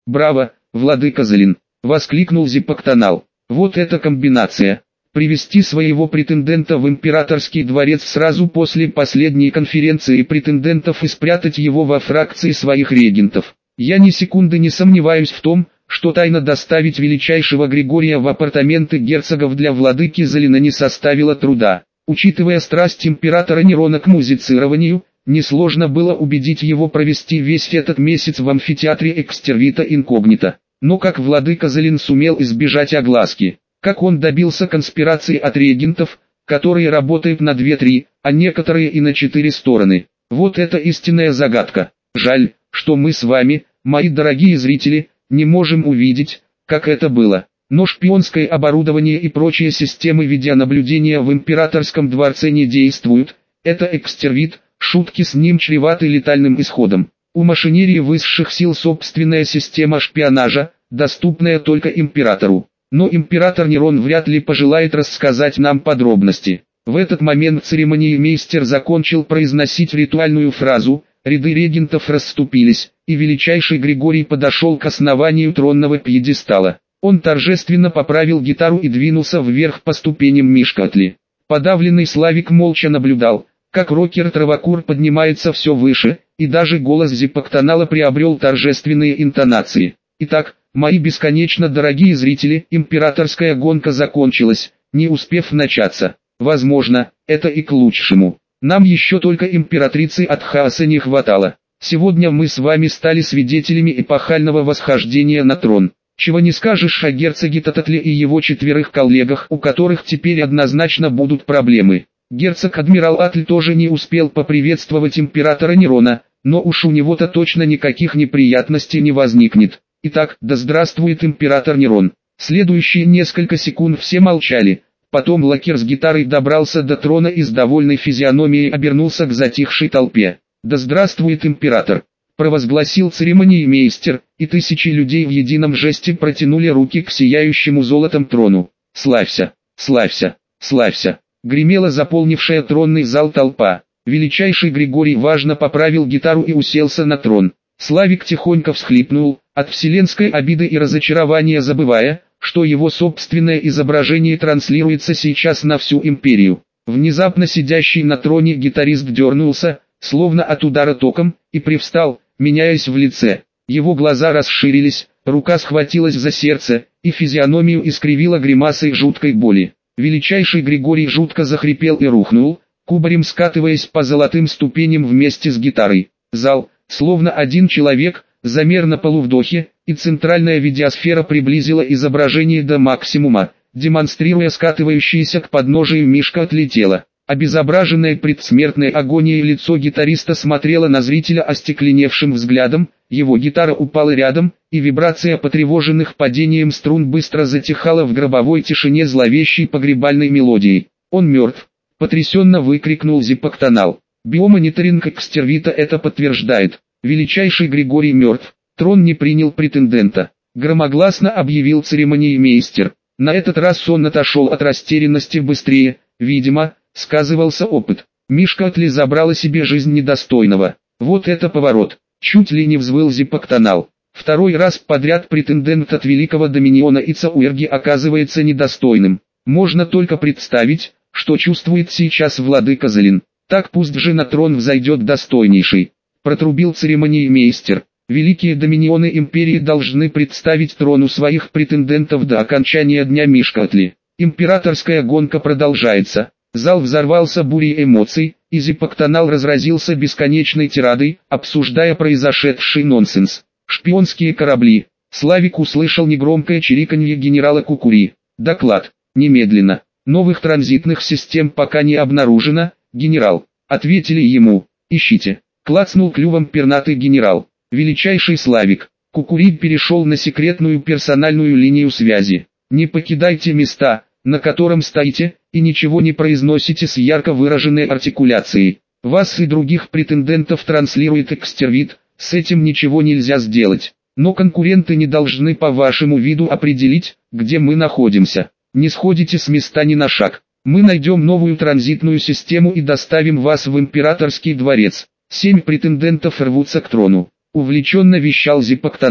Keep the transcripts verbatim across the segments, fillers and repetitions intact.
«Браво, владыка Залин!» — воскликнул Зипоктонал. «Вот эта комбинация! Привести своего претендента в императорский дворец сразу после последней конференции претендентов и спрятать его во фракции своих регентов. Я ни секунды не сомневаюсь в том, что тайно доставить величайшего Григория в апартаменты герцогов для владыки Залина не составило труда. Учитывая страсть императора Нерона к музицированию, несложно было убедить его провести весь этот месяц в амфитеатре Экстервита инкогнито. Но как владыка Залин сумел избежать огласки? Как он добился конспирации от регентов, которые работают на две-три, а некоторые и на четыре стороны? Вот это истинная загадка. Жаль, что мы с вами, мои дорогие зрители, не можем увидеть, как это было. Но шпионское оборудование и прочие системы видеонаблюдения в императорском дворце не действуют. Это Экстервит, шутки с ним чреваты летальным исходом. У машинерии высших сил собственная система шпионажа, доступная только императору. Но император Нерон вряд ли пожелает рассказать нам подробности. В этот момент церемониймейстер закончил произносить ритуальную фразу, ряды регентов расступились, и величайший Григорий подошел к основанию тронного пьедестала. Он торжественно поправил гитару и двинулся вверх по ступеням Мишкатли. Подавленный Славик молча наблюдал, как рокер Травокур поднимается все выше, и даже голос Зипоктонала приобрел торжественные интонации. Итак, мои бесконечно дорогие зрители, императорская гонка закончилась, не успев начаться. Возможно, это и к лучшему. Нам еще только императрицы от хаоса не хватало. Сегодня мы с вами стали свидетелями эпохального восхождения на трон. Чего не скажешь о герцоге Тататле и его четверых коллегах, у которых теперь однозначно будут проблемы. Герцог-адмирал Атль тоже не успел поприветствовать императора Нерона, но уж у него-то точно никаких неприятностей не возникнет. Итак, да здравствует император Нерон. Следующие несколько секунд все молчали. Потом Лакер с гитарой добрался до трона и с довольной физиономией обернулся к затихшей толпе. «Да здравствует император!» — провозгласил церемониймейстер, и тысячи людей в едином жесте протянули руки к сияющему золотом трону. «Славься! Славься! Славься!» — гремела заполнившая тронный зал толпа. Величайший Григорий важно поправил гитару и уселся на трон. Славик тихонько всхлипнул, от вселенской обиды и разочарования забывая, что его собственное изображение транслируется сейчас на всю империю. Внезапно сидящий на троне гитарист дернулся, словно от удара током, и привстал, меняясь в лице. Его глаза расширились, рука схватилась за сердце, и физиономию искривила гримасой жуткой боли. Величайший Григорий жутко захрипел и рухнул, кубарем скатываясь по золотым ступеням вместе с гитарой. Зал, словно один человек, замер на полувдохе, и центральная видеосфера приблизила изображение до максимума, демонстрируя скатывающееся к подножию Мишкатли тело. Обезображенное предсмертной агонией лицо гитариста смотрело на зрителя остекленевшим взглядом, его гитара упала рядом, и вибрация потревоженных падением струн быстро затихала в гробовой тишине зловещей погребальной мелодией. «Он мертв!» — потрясенно выкрикнул Зипоктонал. «Биомониторинг Экстервита это подтверждает. Величайший Григорий мертв, трон не принял претендента», — громогласно объявил церемониймейстер. На этот раз он отошел от растерянности быстрее, видимо, сказывался опыт. Мишкатли забрала себе жизнь недостойного. Вот это поворот! Чуть ли не взвыл Зипоктонал. Второй раз подряд претендент от великого доминиона Ицауэрги оказывается недостойным. Можно только представить, что чувствует сейчас владыка Залин. Так пусть же на трон взойдет достойнейший. Протрубил церемониймейстер. Великие доминионы империи должны представить трону своих претендентов до окончания дня Мишкатли. Императорская гонка продолжается. Зал взорвался бурей эмоций, и Зипоктонал разразился бесконечной тирадой, обсуждая произошедший нонсенс. Шпионские корабли. Славик услышал негромкое чириканье генерала Кукури. «Доклад. Немедленно. Новых транзитных систем пока не обнаружено, генерал», — ответили ему. «Ищите». Клацнул клювом пернатый генерал. «Величайший Славик». Кукури перешел на секретную персональную линию связи. «Не покидайте места, на котором стоите, и ничего не произносите с ярко выраженной артикуляцией. Вас и других претендентов транслирует Экстервит, с этим ничего нельзя сделать. Но конкуренты не должны по вашему виду определить, где мы находимся. Не сходите с места ни на шаг. Мы найдем новую транзитную систему и доставим вас в императорский дворец». Семь претендентов рвутся к трону. Увлеченно вещал Зипоктонал.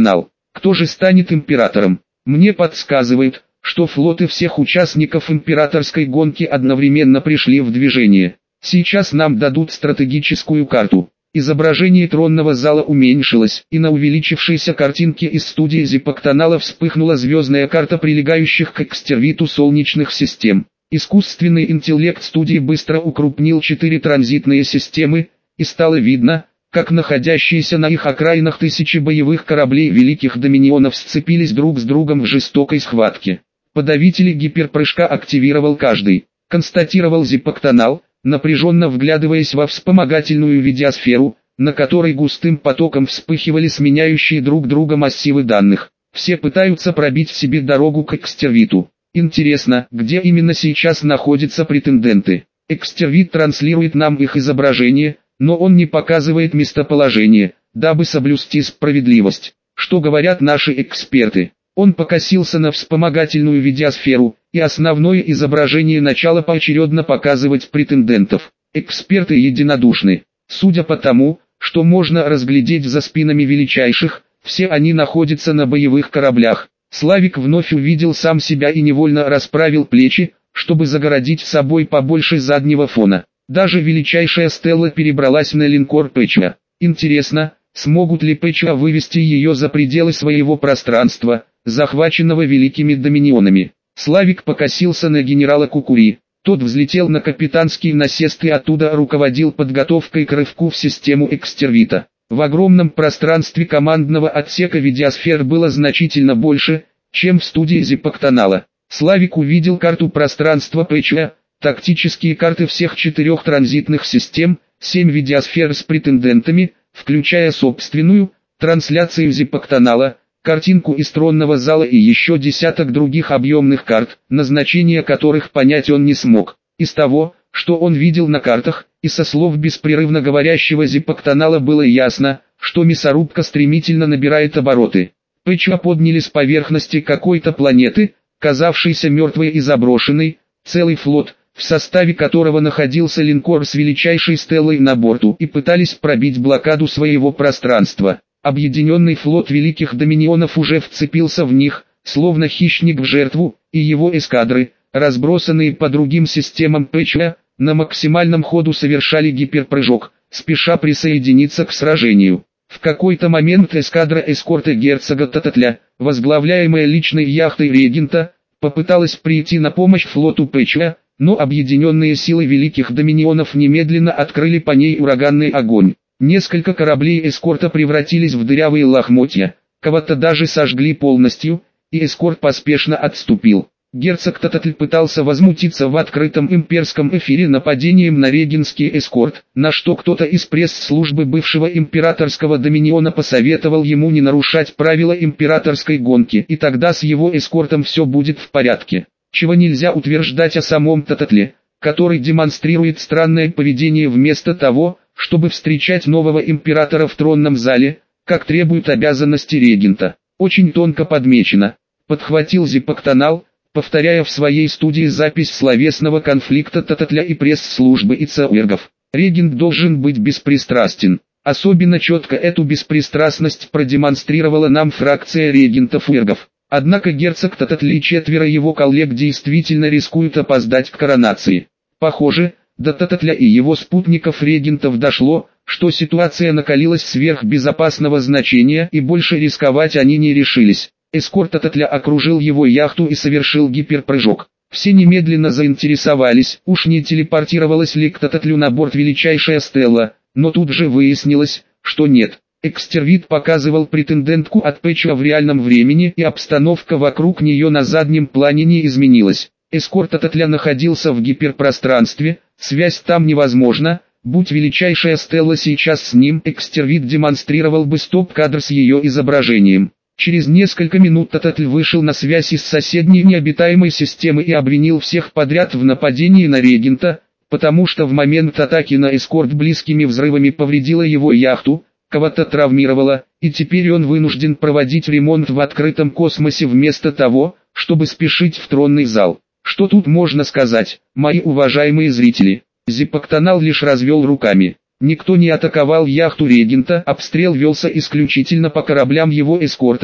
Кто же станет императором? Мне подсказывает, что флоты всех участников императорской гонки одновременно пришли в движение. Сейчас нам дадут стратегическую карту. Изображение тронного зала уменьшилось, и на увеличившейся картинке из студии Зиппоктанала вспыхнула звездная карта прилегающих к экстервиту солнечных систем. Искусственный интеллект студии быстро укрупнил четыре транзитные системы, и стало видно, как находящиеся на их окраинах тысячи боевых кораблей великих доминионов сцепились друг с другом в жестокой схватке. Подавители гиперпрыжка активировал каждый, констатировал Зиппоктанал, напряженно вглядываясь во вспомогательную видеосферу, на которой густым потоком вспыхивали сменяющие друг друга массивы данных. Все пытаются пробить себе дорогу к экстервиту. Интересно, где именно сейчас находятся претенденты. Экстервит транслирует нам их изображение, но он не показывает местоположение, дабы соблюсти справедливость. Что говорят наши эксперты? Он покосился на вспомогательную видеосферу, и основное изображение начало поочередно показывать претендентов. Эксперты единодушны. Судя по тому, что можно разглядеть за спинами величайших, все они находятся на боевых кораблях. Славик вновь увидел сам себя и невольно расправил плечи, чтобы загородить собой побольше заднего фона. Даже величайшая Стелла перебралась на линкор Пэчуа. Интересно, смогут ли Пэчуа вывести ее за пределы своего пространства, захваченного великими доминионами. Славик покосился на генерала Кукури. Тот взлетел на капитанский насест и оттуда руководил подготовкой к рывку в систему экстервита. В огромном пространстве командного отсека видеосфер было значительно больше, чем в студии Зиппоктанала. Славик увидел карту пространства Пэчуа, тактические карты всех четырех транзитных систем, семь видеосфер с претендентами, включая собственную, трансляцию Зиппоктанала, картинку из тронного зала и еще десяток других объемных карт, назначение которых понять он не смог. Из того, что он видел на картах, и со слов беспрерывно говорящего Зиппоктанала было ясно, что мясорубка стремительно набирает обороты. Пэчуа подняли с поверхности какой-то планеты, казавшейся мертвой и заброшенной, целый флот, в составе которого находился линкор с величайшей Стеллой на борту, и пытались пробить блокаду своего пространства. Объединенный флот великих доминионов уже вцепился в них, словно хищник в жертву, и его эскадры, разбросанные по другим системам Пэчуа, на максимальном ходу совершали гиперпрыжок, спеша присоединиться к сражению. В какой-то момент эскадра эскорта герцога Тататля, возглавляемая личной яхтой регента, попыталась прийти на помощь флоту Пэчуа, но объединенные силы великих доминионов немедленно открыли по ней ураганный огонь. Несколько кораблей эскорта превратились в дырявые лохмотья, кого-то даже сожгли полностью, и эскорт поспешно отступил. Герцог Тататль пытался возмутиться в открытом имперском эфире нападением на регенский эскорт, на что кто-то из пресс-службы бывшего императорского доминиона посоветовал ему не нарушать правила императорской гонки, и тогда с его эскортом все будет в порядке. Чего нельзя утверждать о самом Тататле, который демонстрирует странное поведение вместо того, чтобы встречать нового императора в тронном зале, как требуют обязанности регента. Очень тонко подмечено. Подхватил Зиппоктанал, повторяя в своей студии запись словесного конфликта Тататля и пресс-службы и ЦУРГов. Регент должен быть беспристрастен. Особенно четко эту беспристрастность продемонстрировала нам фракция регентов-ургов. Однако герцог Тататль и четверо его коллег действительно рискуют опоздать к коронации. Похоже, до Тататля и его спутников-регентов дошло, что ситуация накалилась сверх безопасного значения и больше рисковать они не решились. Эскорт Тататля окружил его яхту и совершил гиперпрыжок. Все немедленно заинтересовались, уж не телепортировалась ли к Тататлю на борт величайшая Стелла, но тут же выяснилось, что нет. Экстервит показывал претендентку от Пэчуа в реальном времени, и обстановка вокруг нее на заднем плане не изменилась. Эскорт Тататля находился в гиперпространстве, связь там невозможна, будь величайшая Стелла сейчас с ним, экстервит демонстрировал бы стоп-кадр с ее изображением. Через несколько минут Тататль вышел на связь из соседней необитаемой системы и обвинил всех подряд в нападении на регента, потому что в момент атаки на эскорт близкими взрывами повредила его яхту, кого-то травмировала, и теперь он вынужден проводить ремонт в открытом космосе вместо того, чтобы спешить в тронный зал. Что тут можно сказать, мои уважаемые зрители? Зиппоктанал лишь развел руками. Никто не атаковал яхту регента, обстрел велся исключительно по кораблям его эскорта,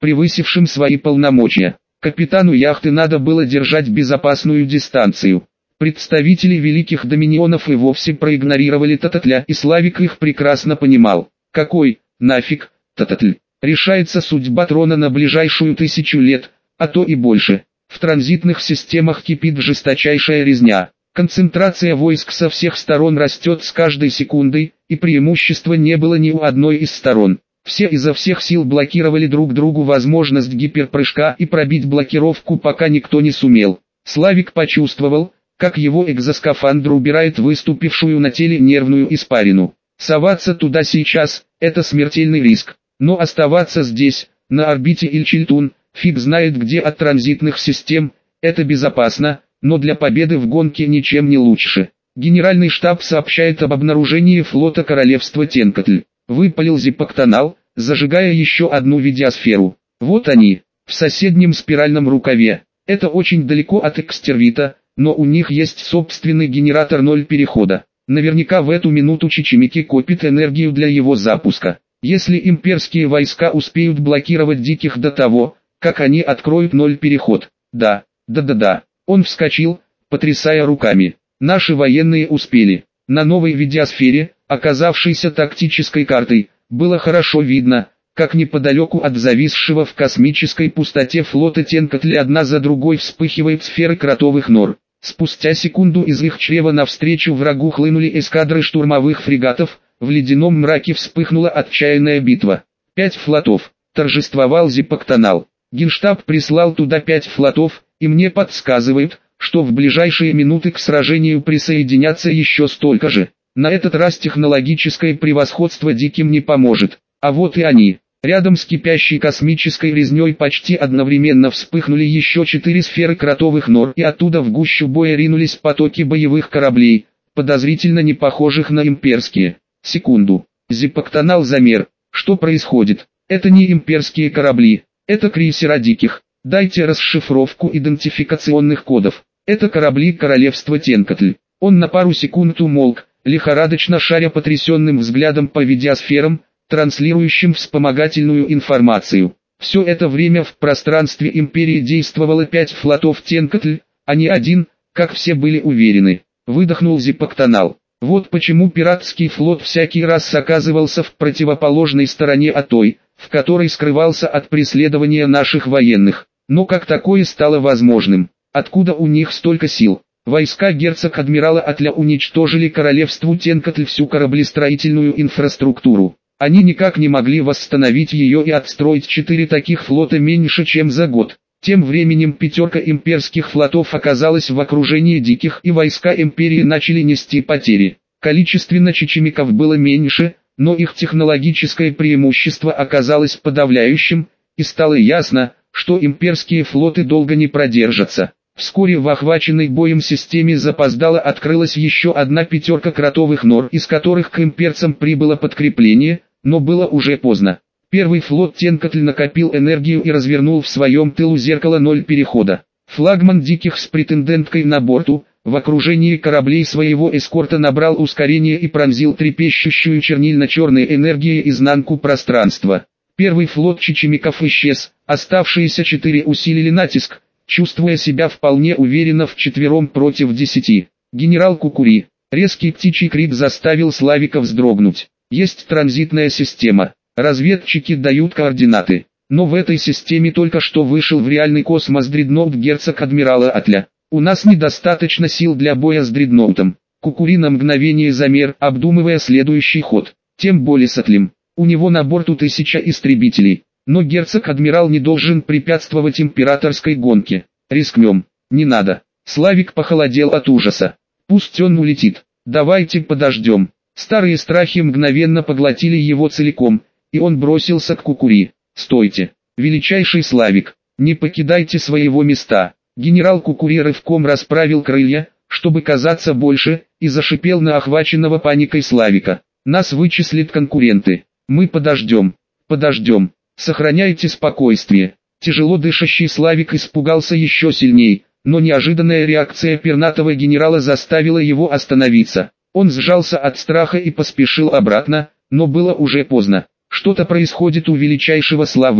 превысившим свои полномочия. Капитану яхты надо было держать безопасную дистанцию. Представители великих доминионов и вовсе проигнорировали Тататля, и Славик их прекрасно понимал. Какой, нафиг, Тататль? Решается судьба трона на ближайшую тысячу лет, а то и больше. В транзитных системах кипит жесточайшая резня. Концентрация войск со всех сторон растет с каждой секундой, и преимущества не было ни у одной из сторон. Все изо всех сил блокировали друг другу возможность гиперпрыжка, и пробить блокировку пока никто не сумел. Славик почувствовал, как его экзоскафандр убирает выступившую на теле нервную испарину. Соваться туда сейчас – это смертельный риск. Но оставаться здесь, на орбите Ильчильтун, фиг знает где от транзитных систем, это безопасно, но для победы в гонке ничем не лучше. Генеральный штаб сообщает об обнаружении флота королевства Тенкотль. Выпалил Зиппоктонал, зажигая еще одну видеосферу. Вот они, в соседнем спиральном рукаве. Это очень далеко от Экстервита, но у них есть собственный генератор ноль перехода. Наверняка в эту минуту Чичимики копит энергию для его запуска. Если имперские войска успеют блокировать диких до того, как они откроют ноль переход. Да, да-да-да. Он вскочил, потрясая руками. Наши военные успели. На новой видеосфере, оказавшейся тактической картой, было хорошо видно, как неподалеку от зависшего в космической пустоте флота Тенкотли одна за другой вспыхивают сферы кротовых нор. Спустя секунду из их чрева навстречу врагу хлынули эскадры штурмовых фрегатов, в ледяном мраке вспыхнула отчаянная битва. Пять флотов, торжествовал Зиппоктонал. Генштаб прислал туда пять флотов, и мне подсказывают, что в ближайшие минуты к сражению присоединятся еще столько же. На этот раз технологическое превосходство диким не поможет. А вот и они. Рядом с кипящей космической резней почти одновременно вспыхнули еще четыре сферы кротовых нор, и оттуда в гущу боя ринулись потоки боевых кораблей, подозрительно не похожих на имперские. Секунду. Зиппоктонал замер. Что происходит? Это не имперские корабли. Это крейсера диких. Дайте расшифровку идентификационных кодов. Это корабли королевства Тенкотль. Он на пару секунд умолк, лихорадочно шаря потрясенным взглядом по видеосферам, транслирующим вспомогательную информацию. Все это время в пространстве империи действовало пять флотов Тенкотль, а не один, как все были уверены. Выдохнул Зиппоктонал. Вот почему пиратский флот всякий раз оказывался в противоположной стороне от той, в которой скрывался от преследования наших военных. Но как такое стало возможным? Откуда у них столько сил? Войска герцог-адмирала Атля уничтожили королевству Тенкотль всю кораблестроительную инфраструктуру. Они никак не могли восстановить ее и отстроить четыре таких флота меньше чем за год. Тем временем пятерка имперских флотов оказалась в окружении диких, и войска империи начали нести потери. Количественно чичимиков было меньше, но их технологическое преимущество оказалось подавляющим, и стало ясно, что имперские флоты долго не продержатся. Вскоре в охваченной боем системе запоздало открылась еще одна пятерка кротовых нор, из которых к имперцам прибыло подкрепление, но было уже поздно. Первый флот Тенкотль накопил энергию и развернул в своем тылу зеркало ноль перехода. Флагман диких с претенденткой на борту, в окружении кораблей своего эскорта набрал ускорение и пронзил трепещущую чернильно-черной энергией изнанку пространства. Первый флот чичимиков исчез, оставшиеся четыре усилили натиск, чувствуя себя вполне уверенно вчетвером против десяти. Генерал Кукури. Резкий птичий крик заставил Славика вздрогнуть. Есть транзитная система. Разведчики дают координаты. Но в этой системе только что вышел в реальный космос дредноут герцог-адмирала Атля. У нас недостаточно сил для боя с дредноутом. Кукури на мгновение замер, обдумывая следующий ход. Тем более с Атлем. У него на борту тысяча истребителей. Но герцог-адмирал не должен препятствовать императорской гонке. Рискнем. Не надо. Славик похолодел от ужаса. Пусть он улетит. Давайте подождем. Старые страхи мгновенно поглотили его целиком, и он бросился к Кукури. Стойте. Величайший Славик. Не покидайте своего места. Генерал Кукури рывком расправил крылья, чтобы казаться больше, и зашипел на охваченного паникой Славика. Нас вычислят конкуренты. Мы подождем. Подождем. Сохраняйте спокойствие. Тяжело дышащий Славик испугался еще сильней, но неожиданная реакция пернатого генерала заставила его остановиться. Он сжался от страха и поспешил обратно, но было уже поздно. Что-то происходит у величайшего Славика.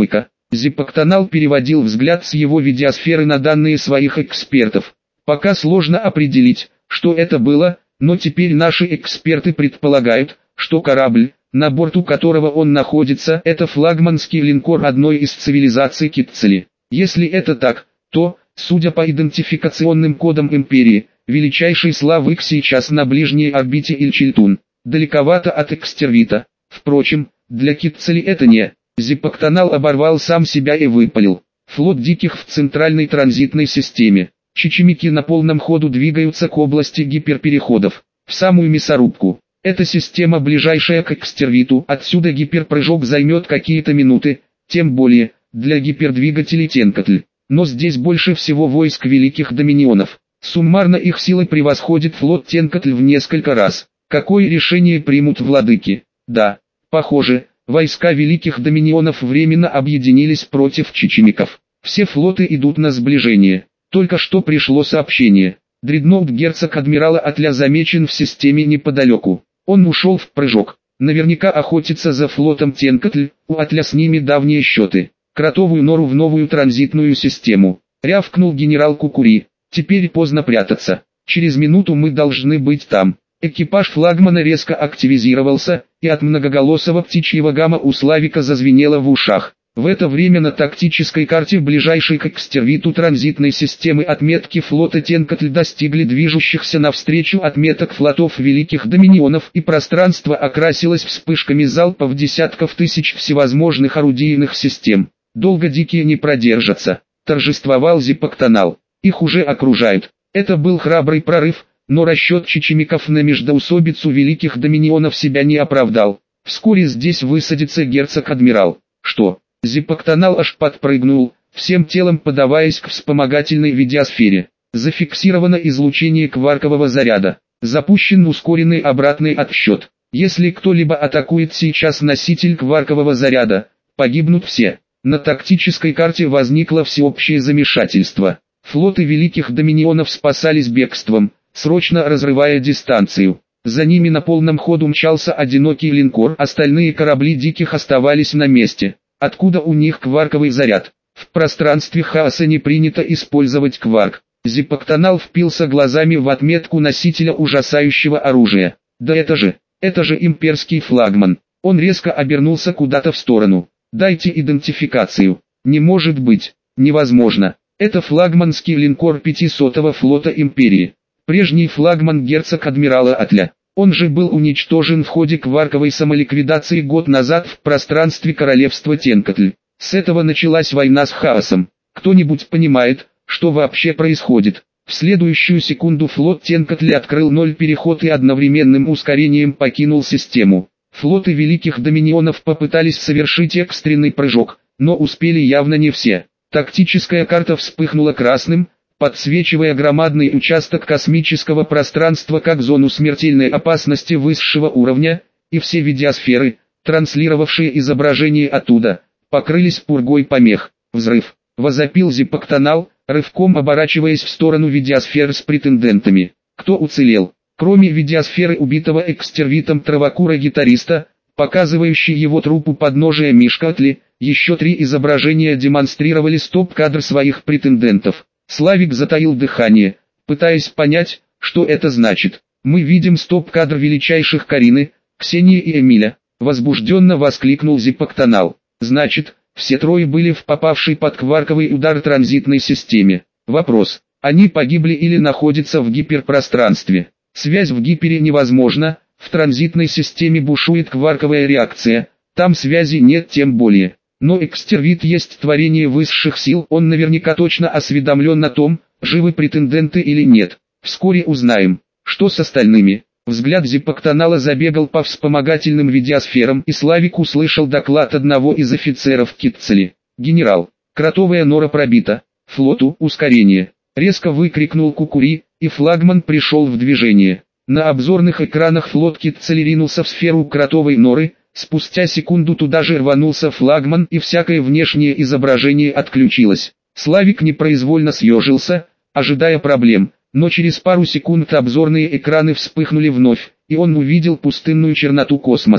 Зиппоктонал переводил взгляд с его видеосферы на данные своих экспертов. Пока сложно определить, что это было, но теперь наши эксперты предполагают, что корабль, на борту которого он находится, это флагманский линкор одной из цивилизаций Китцели. Если это так, то, судя по идентификационным кодам Империи, величайший Славик сейчас на ближней орбите Ильчильтун, далековато от Экстервита. Впрочем, для Китцели это не. Зиппоктонал оборвал сам себя и выпалил. Флот диких в центральной транзитной системе. Чичимики на полном ходу двигаются к области гиперпереходов, в самую мясорубку. Эта система ближайшая к Экстервиту, отсюда гиперпрыжок займет какие-то минуты, тем более, для гипердвигателей Тенкотль. Но здесь больше всего войск великих доминионов. Суммарно их силы превосходит флот Тенкотль в несколько раз. Какое решение примут владыки? Да, похоже, войска великих доминионов временно объединились против чичимиков. Все флоты идут на сближение. Только что пришло сообщение. Дредноут герцог адмирала Атля замечен в системе неподалеку. Он ушел в прыжок. Наверняка охотится за флотом Тенкотль, у Атля с ними давние счеты. Кротовую нору в новую транзитную систему. Рявкнул генерал Кукури. Теперь поздно прятаться. Через минуту мы должны быть там. Экипаж флагмана резко активизировался, и от многоголосого птичьего гамма у Славика зазвенело в ушах. В это время на тактической карте ближайшей к Экстервиту транзитной системы отметки флота Тенкотль достигли движущихся навстречу отметок флотов великих доминионов, и пространство окрасилось вспышками залпов десятков тысяч всевозможных орудийных систем. Долго дикие не продержатся, торжествовал Зиппоктонал. Их уже окружают. Это был храбрый прорыв, но расчет чичимиков на междоусобицу великих доминионов себя не оправдал. Вскоре здесь высадится герцог-адмирал. Что? Зиппоктонал аж подпрыгнул, всем телом подаваясь к вспомогательной видеосфере. Зафиксировано излучение кваркового заряда. Запущен ускоренный обратный отсчет. Если кто-либо атакует сейчас носитель кваркового заряда, погибнут все. На тактической карте возникло всеобщее замешательство. Флоты великих доминионов спасались бегством, срочно разрывая дистанцию. За ними на полном ходу мчался одинокий линкор, остальные корабли диких оставались на месте. Откуда у них кварковый заряд? В пространстве хаоса не принято использовать кварк. Зиппоктонал впился глазами в отметку носителя ужасающего оружия. Да это же, это же имперский флагман. Он резко обернулся куда-то в сторону. Дайте идентификацию. Не может быть, невозможно. Это флагманский линкор пятисотого флота Империи. Прежний флагман герцог адмирала Атля. Он же был уничтожен в ходе кварковой самоликвидации год назад в пространстве королевства Тенкотль. С этого началась война с хаосом. Кто-нибудь понимает, что вообще происходит? В следующую секунду флот Тенкотли открыл ноль переход и одновременным ускорением покинул систему. Флоты великих доминионов попытались совершить экстренный прыжок, но успели явно не все. Тактическая карта вспыхнула красным, подсвечивая громадный участок космического пространства как зону смертельной опасности высшего уровня, и все видеосферы, транслировавшие изображение оттуда, покрылись пургой помех. Взрыв. Возопил Зиппоктонал, рывком оборачиваясь в сторону видеосфер с претендентами. Кто уцелел? Кроме видеосферы убитого экстервитом травокура-гитариста, показывающей его трупу подножия Мишкатли, еще три изображения демонстрировали стоп-кадр своих претендентов. Славик затаил дыхание, пытаясь понять, что это значит. «Мы видим стоп-кадр величайших Карины, Ксении и Эмиля», — возбужденно воскликнул Зиппоктонал. «Значит, все трое были в попавшей под кварковый удар транзитной системе. Вопрос, они погибли или находятся в гиперпространстве? Связь в гипере невозможна, в транзитной системе бушует кварковая реакция, там связи нет тем более. Но экстервит есть творение высших сил, он наверняка точно осведомлен о том, живы претенденты или нет. Вскоре узнаем, что с остальными». Взгляд Зиппоктонала забегал по вспомогательным видеосферам, и Славик услышал доклад одного из офицеров Китцели. «Генерал, кротовая нора пробита, флоту ускорение!» Резко выкрикнул Кукури, и флагман пришел в движение. На обзорных экранах флот Китцели ринулся в сферу кротовой норы, спустя секунду туда же рванулся флагман, и всякое внешнее изображение отключилось. Славик непроизвольно съежился, ожидая проблем. Но через пару секунд обзорные экраны вспыхнули вновь, и он увидел пустынную черноту космоса.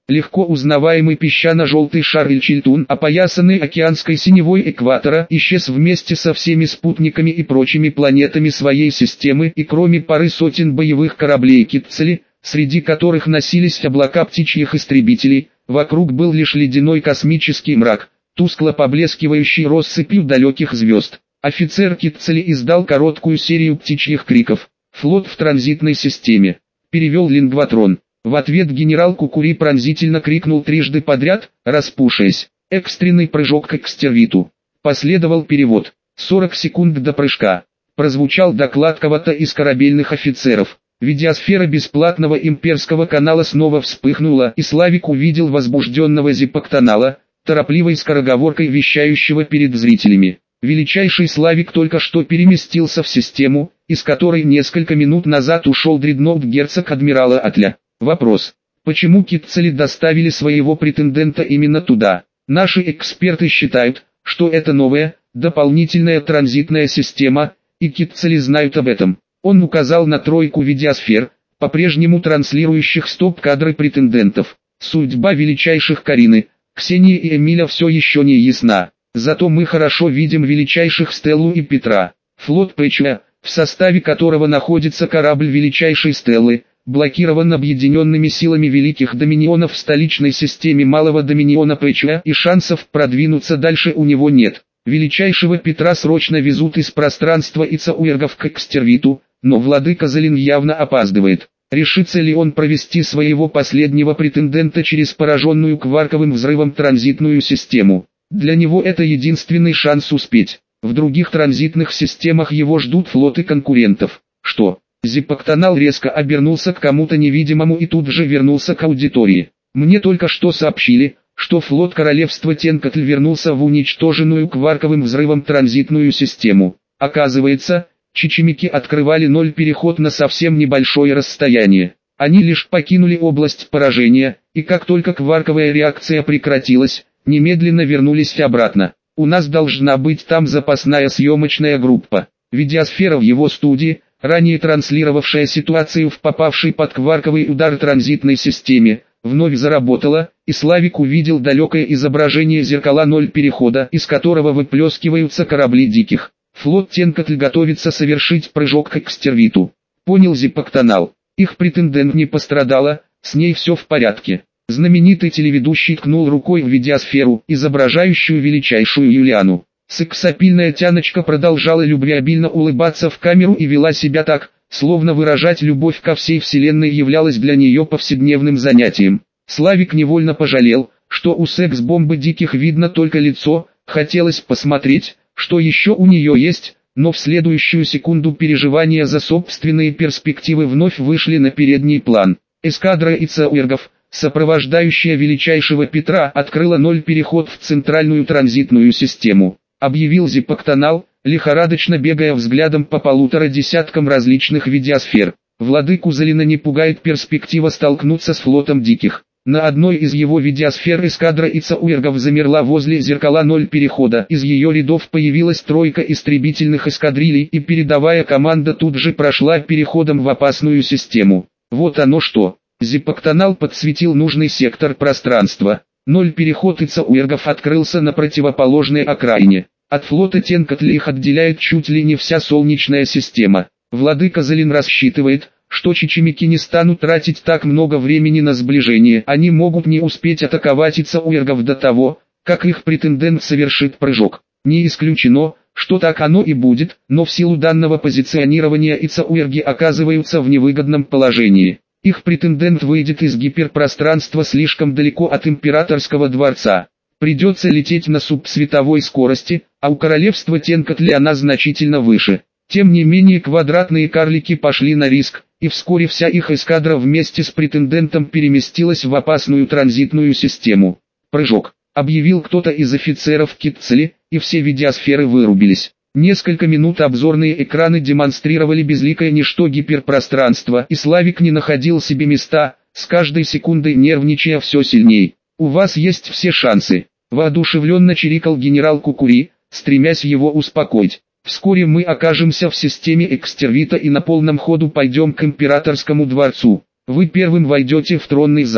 Легко узнаваемый песчано-желтый шар Ильчильтун, опоясанный океанской синевой экватора, исчез вместе со всеми спутниками и прочими планетами своей системы, и кроме пары сотен боевых кораблей Китцели, среди которых носились облака птичьих истребителей, вокруг был лишь ледяной космический мрак, тускло поблескивающий россыпью далеких звезд. Офицер Китцели издал короткую серию птичьих криков. «Флот в транзитной системе», — перевел лингватрон. В ответ генерал Кукури пронзительно крикнул трижды подряд, распушаясь. «Экстренный прыжок к экстервиту». Последовал перевод. сорок секунд до прыжка. Прозвучал доклад кого-то из корабельных офицеров. Видеосфера бесплатного имперского канала снова вспыхнула, и Славик увидел возбужденного Зиппоктонала, торопливой скороговоркой вещающего перед зрителями. Величайший Славик только что переместился в систему, из которой несколько минут назад ушел дредноут герцог адмирала Атля. Вопрос: почему Китцели доставили своего претендента именно туда? Наши эксперты считают, что это новая, дополнительная транзитная система, и Китцели знают об этом. Он указал на тройку видеосфер, по-прежнему транслирующих стоп-кадры претендентов. Судьба величайших Карины, Ксении и Эмиля все еще не ясна. Зато мы хорошо видим величайших Стеллу и Петра. Флот Пэчуа, в составе которого находится корабль величайшей Стеллы, блокирован объединенными силами великих доминионов в столичной системе малого доминиона Пэчуа, и шансов продвинуться дальше у него нет. Величайшего Петра срочно везут из пространства Ицауэргов к экстервиту, но владыка Залин явно опаздывает. Решится ли он провести своего последнего претендента через пораженную кварковым взрывом транзитную систему? Для него это единственный шанс успеть. В других транзитных системах его ждут флоты конкурентов. Что? Зиппоктонал резко обернулся к кому-то невидимому и тут же вернулся к аудитории. Мне только что сообщили, что флот королевства Тенкотль вернулся в уничтоженную кварковым взрывом транзитную систему. Оказывается, чичимики открывали ноль переход на совсем небольшое расстояние. Они лишь покинули область поражения, и как только кварковая реакция прекратилась, немедленно вернулись обратно. У нас должна быть там запасная съемочная группа. Видеосфера в его студии, ранее транслировавшая ситуацию в попавшей под кварковый удар транзитной системе, вновь заработала, и Славик увидел далекое изображение зеркала ноль перехода, из которого выплескиваются корабли диких. Флот Тенкотль готовится совершить прыжок к экстервиту. Понял Зиппоктонал. Их претендент не пострадала, с ней все в порядке. Знаменитый телеведущий ткнул рукой в видеосферу, изображающую величайшую Юлиану. Сексапильная тяночка продолжала любвеобильно улыбаться в камеру и вела себя так, словно выражать любовь ко всей вселенной являлось для нее повседневным занятием. Славик невольно пожалел, что у секс-бомбы диких видно только лицо, хотелось посмотреть, что еще у нее есть, но в следующую секунду переживания за собственные перспективы вновь вышли на передний план. Эскадра Ицауэргов, сопровождающая величайшего Петра, открыла ноль переход в центральную транзитную систему. Объявил Зиппоктонал, лихорадочно бегая взглядом по полутора десяткам различных видеосфер. Владыку Залина не пугает перспектива столкнуться с флотом диких. На одной из его видеосфер эскадра Ицауэргов замерла возле зеркала ноль перехода. Из ее рядов появилась тройка истребительных эскадрилей, и передовая команда тут же прошла переходом в опасную систему. Вот оно что. Зиппоктонал подсветил нужный сектор пространства. Ноль переход Ицауэргов открылся на противоположной окраине. От флота Тенкотль их отделяет чуть ли не вся Солнечная система. Владыка Залин рассчитывает, что чичимики не станут тратить так много времени на сближение. Они могут не успеть атаковать Ицауэргов до того, как их претендент совершит прыжок. Не исключено, что так оно и будет, но в силу данного позиционирования Ицауэрги оказываются в невыгодном положении. Их претендент выйдет из гиперпространства слишком далеко от императорского дворца. Придется лететь на субсветовой скорости, а у королевства Тенкотли она значительно выше. Тем не менее квадратные карлики пошли на риск, и вскоре вся их эскадра вместе с претендентом переместилась в опасную транзитную систему. «Прыжок», — объявил кто-то из офицеров Китцели, и все видеосферы вырубились. Несколько минут обзорные экраны демонстрировали безликое ничто гиперпространства, и Славик не находил себе места, с каждой секундой нервничая все сильней. «У вас есть все шансы», — воодушевленно чирикал генерал Кукури, стремясь его успокоить. «Вскоре мы окажемся в системе экстервита и на полном ходу пойдем к императорскому дворцу. Вы первым войдете в тронный зал.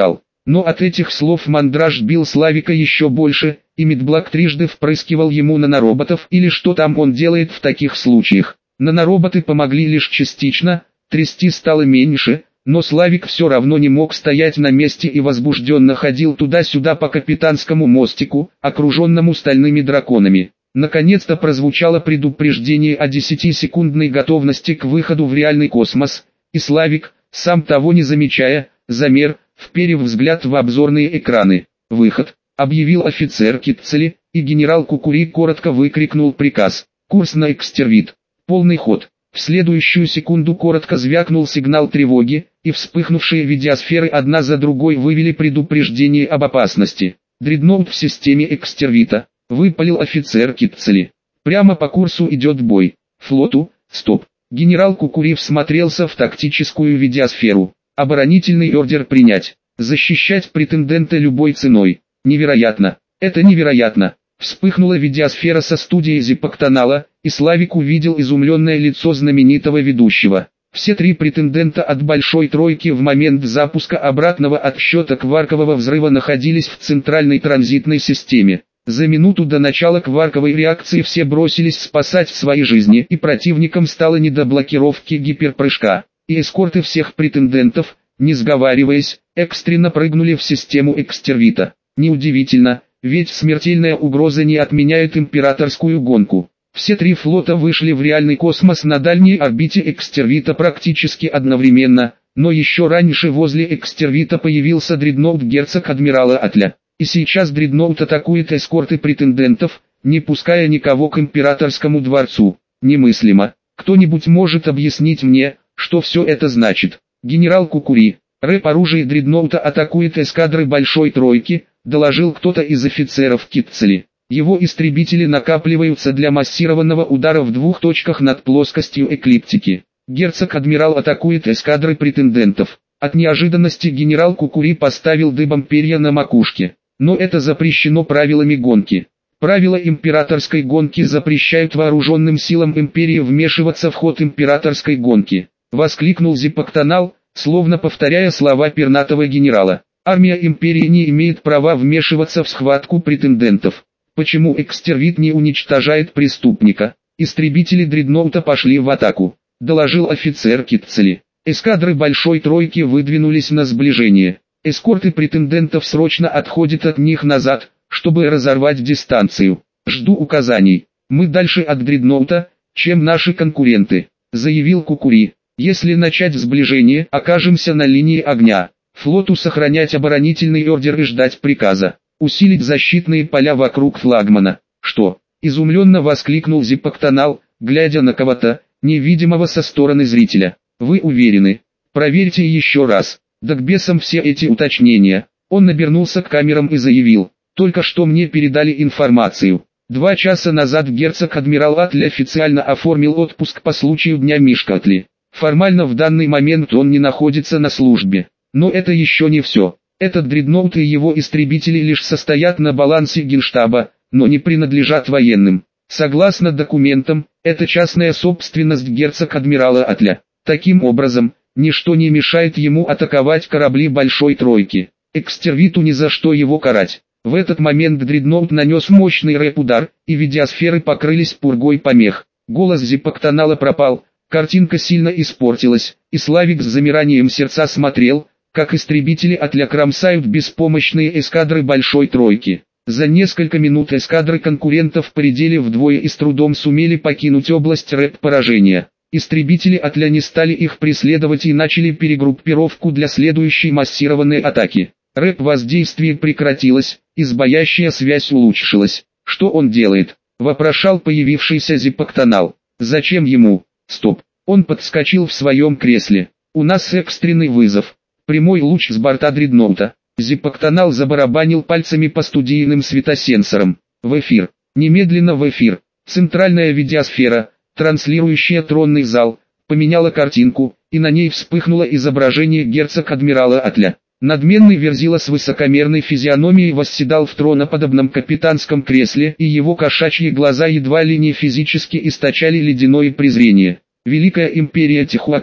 Но от этих слов мандраж бил Славика еще больше, и Медблак трижды впрыскивал ему нанороботов или что там он делает в таких случаях. Нанороботы помогли лишь частично, трясти стало меньше, но Славик все равно не мог стоять на месте и возбужденно ходил туда-сюда по капитанскому мостику, окруженному стальными драконами. Наконец-то прозвучало предупреждение о десятисекундной готовности к выходу в реальный космос, и Славик, сам того не замечая, замер, вперев взгляд в обзорные экраны. «Выход», — объявил офицер Китцели, и генерал Кукури коротко выкрикнул приказ. «Курс на экстервит. Полный ход». В следующую секунду коротко звякнул сигнал тревоги, и вспыхнувшие видеосферы одна за другой вывели предупреждение об опасности. «Дредноут в системе экстервита», — выпалил офицер Китцели. «Прямо по курсу идет бой. Флоту, стоп». Генерал Кукури всмотрелся в тактическую видеосферу. Оборонительный ордер принять. Защищать претендента любой ценой. Невероятно. Это невероятно. Вспыхнула видеосфера со студии Зиппоктанала, и Славик увидел изумленное лицо знаменитого ведущего. Все три претендента от Большой Тройки в момент запуска обратного отсчета кваркового взрыва находились в центральной транзитной системе. За минуту до начала кварковой реакции все бросились спасать свои жизни, и противникам стало не до блокировки гиперпрыжка. И эскорты всех претендентов, не сговариваясь, экстренно прыгнули в систему экстервита. Неудивительно, ведь смертельная угроза не отменяет императорскую гонку. Все три флота вышли в реальный космос на дальней орбите экстервита практически одновременно, но еще раньше возле экстервита появился дредноут герцог адмирала Атля. И сейчас дредноут атакует эскорты претендентов, не пуская никого к императорскому дворцу. Немыслимо. Кто-нибудь может объяснить мне, что все это значит? Генерал Кукури, рэп оружие дредноута атакует эскадры Большой Тройки, доложил кто-то из офицеров Китцели. Его истребители накапливаются для массированного удара в двух точках над плоскостью эклиптики. Герцог-адмирал атакует эскадры претендентов. От неожиданности генерал Кукури поставил дыбом перья на макушке. Но это запрещено правилами гонки. Правила императорской гонки запрещают вооруженным силам империи вмешиваться в ход императорской гонки. Воскликнул Зиппоктанал, словно повторяя слова пернатого генерала. Армия империи не имеет права вмешиваться в схватку претендентов. Почему экстервит не уничтожает преступника? Истребители дредноута пошли в атаку, доложил офицер Китцели. Эскадры Большой Тройки выдвинулись на сближение. Эскорты претендентов срочно отходят от них назад, чтобы разорвать дистанцию. Жду указаний. Мы дальше от дредноута, чем наши конкуренты, заявил Кукури. Если начать сближение, окажемся на линии огня. Флоту сохранять оборонительный ордер и ждать приказа. Усилить защитные поля вокруг флагмана. Что? Изумленно воскликнул Зиппоктанал, глядя на кого-то, невидимого со стороны зрителя. Вы уверены? Проверьте еще раз. Да к бесам все эти уточнения. Он обернулся к камерам и заявил. Только что мне передали информацию. Два часа назад герцог-адмирал Атли официально оформил отпуск по случаю Дня Мишкатли. Формально в данный момент он не находится на службе. Но это еще не все. Этот дредноут и его истребители лишь состоят на балансе Генштаба, но не принадлежат военным. Согласно документам, это частная собственность герцог-адмирала Атля. Таким образом, ничто не мешает ему атаковать корабли Большой Тройки. Экстервиту ни за что его карать. В этот момент дредноут нанес мощный рэп-удар, и видеосферы покрылись пургой помех. Голос Зиппоктанала пропал, картинка сильно испортилась, и Славик с замиранием сердца смотрел, как истребители Атля кромсают беспомощные эскадры Большой Тройки. За несколько минут эскадры конкурентов поредели вдвое и с трудом сумели покинуть область рэп-поражения. Истребители Атля не стали их преследовать и начали перегруппировку для следующей массированной атаки. Рэп-воздействие прекратилось, и сбоящая связь улучшилась. «Что он делает?» – вопрошал появившийся Зиппоктанал. «Зачем ему?» «Стоп!» Он подскочил в своем кресле. «У нас экстренный вызов. Прямой луч с борта дредноута». Зиппоктанал забарабанил пальцами по студийным светосенсорам. «В эфир! Немедленно в эфир!» Центральная видеосфера, транслирующая тронный зал, поменяла картинку, и на ней вспыхнуло изображение герцог-адмирала Атля. Надменный верзила с высокомерной физиономией восседал в троноподобном капитанском кресле, и его кошачьи глаза едва ли не физически источали ледяное презрение. «Великая империя Тихуакан»,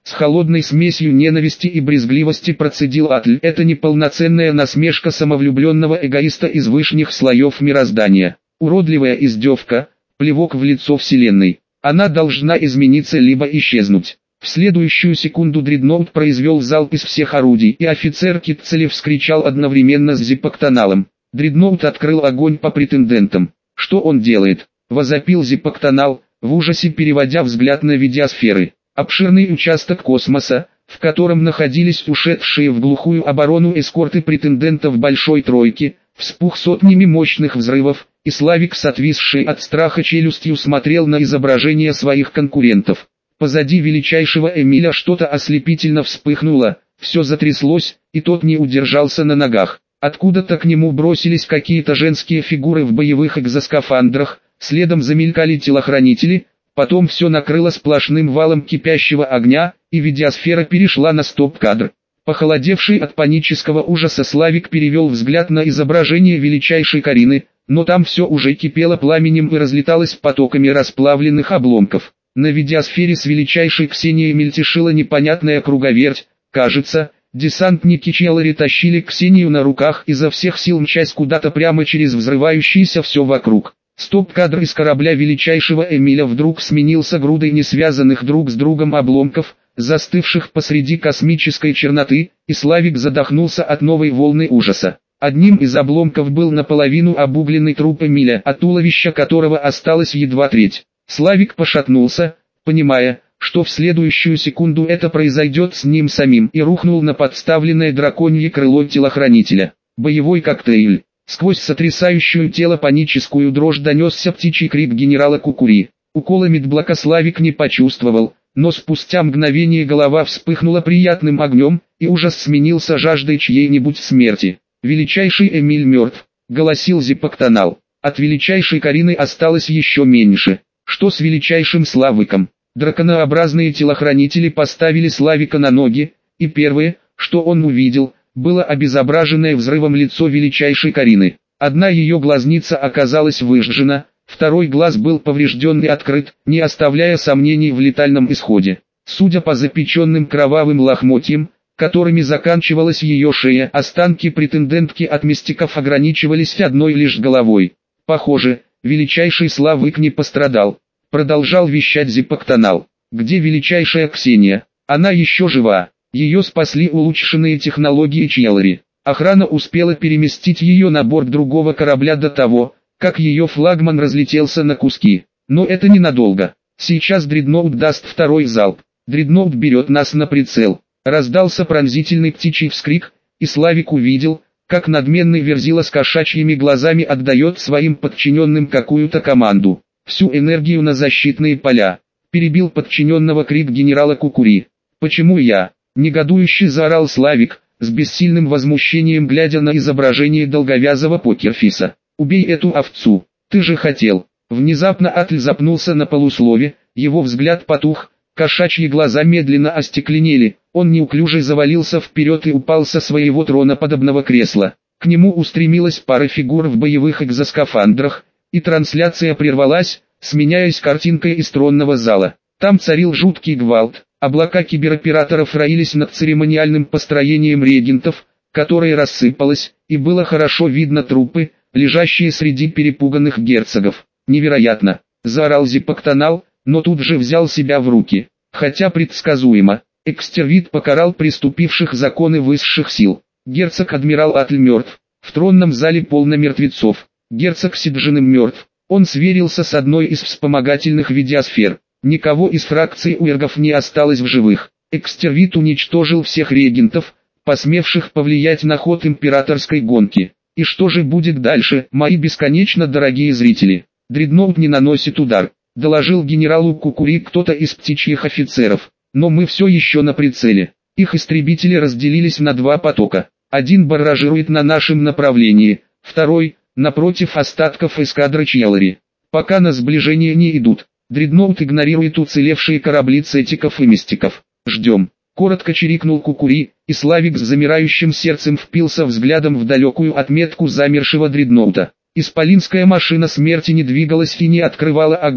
С холодной смесью ненависти и брезгливости процедил Атль. Это неполноценная насмешка самовлюбленного эгоиста из вышних слоев мироздания. Уродливая издевка, плевок в лицо вселенной. Она должна измениться либо исчезнуть. В следующую секунду дредноут произвел залп из всех орудий, и офицер Китцелев вскричал одновременно с Зиппоктоналом. Дредноут открыл огонь по претендентам. Что он делает? Возопил Зиппоктонал, в ужасе переводя взгляд на видеосферы. Обширный участок космоса, в котором находились ушедшие в глухую оборону эскорты претендентов Большой Тройки, вспух сотнями мощных взрывов, и Славик с отвисшей от страха челюстью смотрел на изображение своих конкурентов. Позади величайшего Эмиля что-то ослепительно вспыхнуло, все затряслось, и тот не удержался на ногах. Откуда-то к нему бросились какие-то женские фигуры в боевых экзоскафандрах, следом замелькали телохранители, потом все накрыло сплошным валом кипящего огня, и видеосфера перешла на стоп-кадр. Похолодевший от панического ужаса Славик перевел взгляд на изображение величайшей Карины, но там все уже кипело пламенем и разлеталось потоками расплавленных обломков. На видеосфере с величайшей Ксенией мельтешила непонятная круговерть. Кажется, десантники Челлари тащили Ксению на руках, изо всех сил мчась куда-то прямо через взрывающееся все вокруг. Стоп-кадр из корабля величайшего Эмиля вдруг сменился грудой несвязанных друг с другом обломков, застывших посреди космической черноты, и Славик задохнулся от новой волны ужаса. Одним из обломков был наполовину обугленный труп Эмиля, от туловища которого осталась едва треть. Славик пошатнулся, понимая, что в следующую секунду это произойдет с ним самим, и рухнул на подставленное драконье крыло телохранителя. Боевой коктейль. Сквозь сотрясающую тело паническую дрожь донесся птичий крик генерала Кукури. Укола медблока Славик не почувствовал, но спустя мгновение голова вспыхнула приятным огнем, и ужас сменился жаждой чьей-нибудь смерти. «Величайший Эмиль мертв», — голосил Зиппоктонал. От величайшей Карины осталось еще меньше. Что с величайшим Славиком? Драконообразные телохранители поставили Славика на ноги, и первое, что он увидел, было обезображенное взрывом лицо величайшей Карины. Одна ее глазница оказалась выжжена, второй глаз был поврежден и открыт, не оставляя сомнений в летальном исходе. Судя по запеченным кровавым лохмотьям, которыми заканчивалась ее шея, останки претендентки от мистиков ограничивались одной лишь головой. Похоже, величайший Славик не пострадал. Продолжал вещать Зиппоктонал. Где величайшая Ксения? Она еще жива. Ее спасли улучшенные технологии Челлари. Охрана успела переместить ее на борт другого корабля до того, как ее флагман разлетелся на куски. Но это ненадолго. Сейчас дредноут даст второй залп. Дредноут берет нас на прицел. Раздался пронзительный птичий вскрик, и Славик увидел, как надменный Верзила с кошачьими глазами отдает своим подчиненным какую-то команду. Всю энергию на защитные поля. Перебил подчиненного крик генерала Кукури. «Почему я?» — негодующе заорал Славик, с бессильным возмущением глядя на изображение долговязого покерфиса. «Убей эту овцу! Ты же хотел!» Внезапно Атль запнулся на полуслове, его взгляд потух, кошачьи глаза медленно остекленели, он неуклюже завалился вперед и упал со своего троноподобного кресла. К нему устремилась пара фигур в боевых экзоскафандрах, и трансляция прервалась, сменяясь картинкой из тронного зала. Там царил жуткий гвалт, облака кибероператоров роились над церемониальным построением регентов, которое рассыпалось, и было хорошо видно трупы, лежащие среди перепуганных герцогов. «Невероятно!» — заорал Зиппоктонал, но тут же взял себя в руки. Хотя предсказуемо, Экстервит покарал приступивших законы высших сил. Герцог-адмирал Атль мертв, в тронном зале полно мертвецов. Герцог Сиджиным мертв. Он сверился с одной из вспомогательных видеосфер. Никого из фракции уэргов не осталось в живых. Экстервит уничтожил всех регентов, посмевших повлиять на ход императорской гонки. И что же будет дальше, мои бесконечно дорогие зрители? Дредноут не наносит удар, доложил генералу Кукури кто-то из птичьих офицеров. Но мы все еще на прицеле. Их истребители разделились на два потока. Один барражирует на нашем направлении, второй — напротив остатков эскадры Челлари. Пока на сближение не идут. Дредноут игнорирует уцелевшие корабли цетиков и мистиков. Ждем. Коротко чирикнул Кукури, и Славик с замирающим сердцем впился взглядом в далекую отметку замершего дредноута. Исполинская машина смерти не двигалась и не открывала огонь,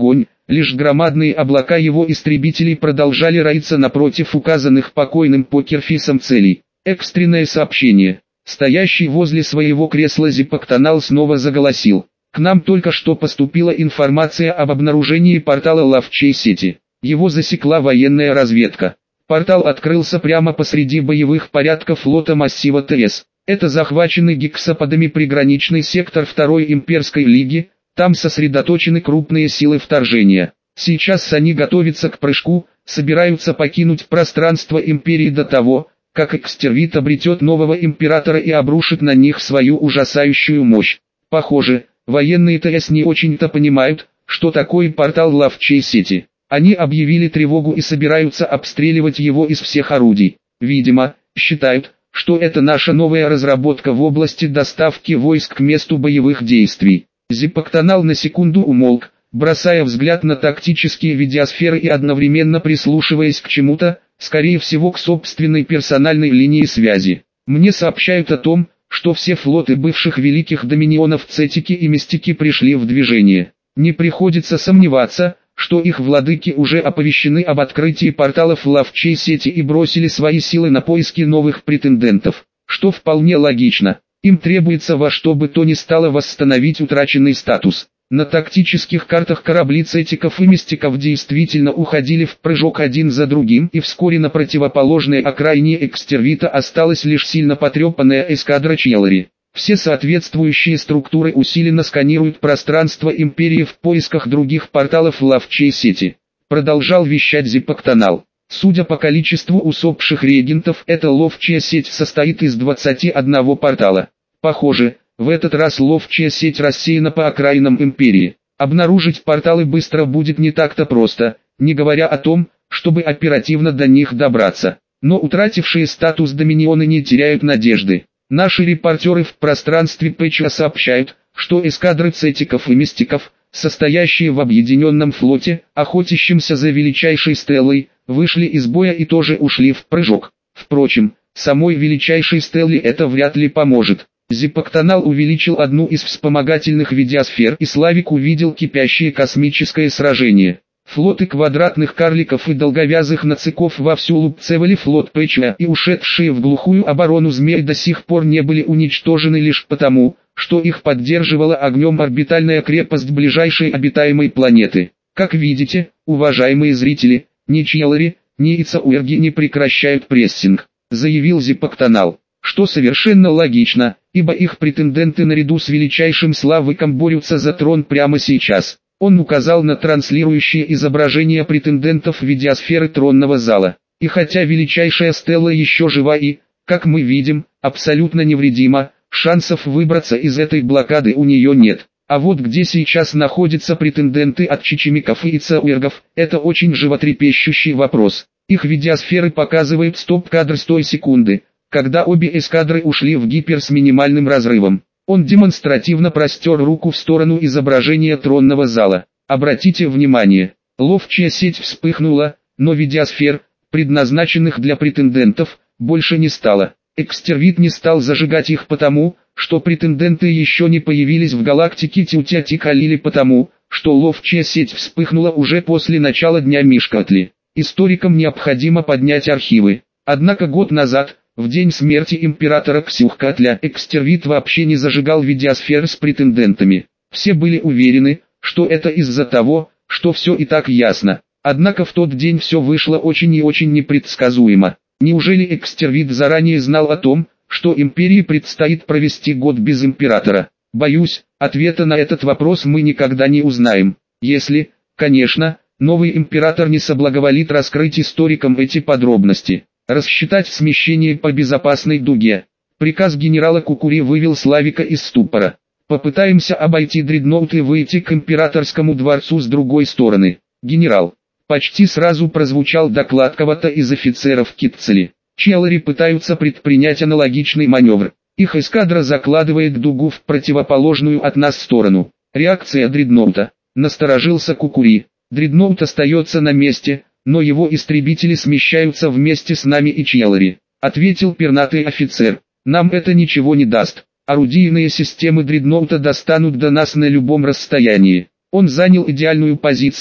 Лишь громадные облака его истребителей продолжали роиться напротив указанных покойным покерфейсом целей. Экстренное сообщение. Стоящий возле своего кресла Зиппоктонал снова заголосил. К нам только что поступила информация об обнаружении портала ловчей сети. Его засекла военная разведка. Портал открылся прямо посреди боевых порядков флота массива ТС. Это захваченный гексаподами приграничный сектор второй имперской лиги, там сосредоточены крупные силы вторжения. Сейчас они готовятся к прыжку, собираются покинуть пространство империи до того, как Экстервит обретет нового императора и обрушит на них свою ужасающую мощь. Похоже, военные ТС не очень-то понимают, что такое портал ловчей сети. Они объявили тревогу и собираются обстреливать его из всех орудий. Видимо, считают, что это наша новая разработка в области доставки войск к месту боевых действий. Зиппоктонал на секунду умолк, бросая взгляд на тактические видеосферы и одновременно прислушиваясь к чему-то, скорее всего к собственной персональной линии связи. Мне сообщают о том, что все флоты бывших великих доминионов Цетики и Мистики пришли в движение. Не приходится сомневаться, что их владыки уже оповещены об открытии порталов ловчей сети и бросили свои силы на поиски новых претендентов, что вполне логично. Им требуется во что бы то ни стало восстановить утраченный статус. На тактических картах корабли Цетиков и Мистиков действительно уходили в прыжок один за другим, и вскоре на противоположной окраине Экстервита осталась лишь сильно потрепанная эскадра Чьелари. Все соответствующие структуры усиленно сканируют пространство Империи в поисках других порталов ловчей сети. Продолжал вещать Зиппоктонал. Судя по количеству усопших регентов, эта ловчая сеть состоит из двадцати одного портала. Похоже, в этот раз ловчая сеть рассеяна по окраинам Империи. Обнаружить порталы быстро будет не так-то просто, не говоря о том, чтобы оперативно до них добраться. Но утратившие статус доминионы не теряют надежды. Наши репортеры в пространстве Пэтча сообщают, что эскадры Цетиков и Мистиков, состоящие в объединенном флоте, охотящемся за величайшей стеллой, вышли из боя и тоже ушли в прыжок. Впрочем, самой величайшей стелле это вряд ли поможет. Зиппоктонал увеличил одну из вспомогательных видеосфер, и Славик увидел кипящее космическое сражение. Флоты квадратных карликов и долговязых нациков вовсю лупцевали флот Пэтча, и ушедшие в глухую оборону змей до сих пор не были уничтожены лишь потому, что их поддерживала огнем орбитальная крепость ближайшей обитаемой планеты. Как видите, уважаемые зрители, ни Чьелари, ни Ицауэрги не прекращают прессинг, заявил Зиппоктонал, что совершенно логично, ибо их претенденты наряду с величайшим Славиком борются за трон прямо сейчас. Он указал на транслирующие изображения претендентов видеосферы тронного зала. И хотя величайшая Стелла еще жива и, как мы видим, абсолютно невредима, шансов выбраться из этой блокады у нее нет. А вот где сейчас находятся претенденты от чичимиков и ицауэргов, это очень животрепещущий вопрос. Их видеосферы показывают стоп-кадр с той секунды, когда обе эскадры ушли в гипер с минимальным разрывом. Он демонстративно простер руку в сторону изображения тронного зала. Обратите внимание, ловчая сеть вспыхнула, но видеосфер, предназначенных для претендентов, больше не стало. Экстервит не стал зажигать их потому, что претенденты еще не появились в галактике Тютя-Тикаль, или потому, что ловчая сеть вспыхнула уже после начала Дня Мишкатли. Историкам необходимо поднять архивы. Однако год назад, в день смерти императора Ксюхкатля, Экстервит вообще не зажигал видеосфер с претендентами. Все были уверены, что это из-за того, что все и так ясно. Однако в тот день все вышло очень и очень непредсказуемо. Неужели Экстервит заранее знал о том, что империи предстоит провести год без императора? Боюсь, ответа на этот вопрос мы никогда не узнаем. Если, конечно, новый император не соблаговолит раскрыть историкам эти подробности. Рассчитать смещение по безопасной дуге. Приказ генерала Кукури вывел Славика из ступора. Попытаемся обойти дредноут и выйти к императорскому дворцу с другой стороны. Генерал. Почти сразу прозвучал доклад кого-то из офицеров Китцели. Чьелари пытаются предпринять аналогичный маневр. Их эскадра закладывает дугу в противоположную от нас сторону. Реакция дредноута. Насторожился Кукури. Дредноут остается на месте, но его истребители смещаются вместе с нами и Чьелари, ответил пернатый офицер. Нам это ничего не даст. Орудийные системы дредноута достанут до нас на любом расстоянии. Он занял идеальную позицию,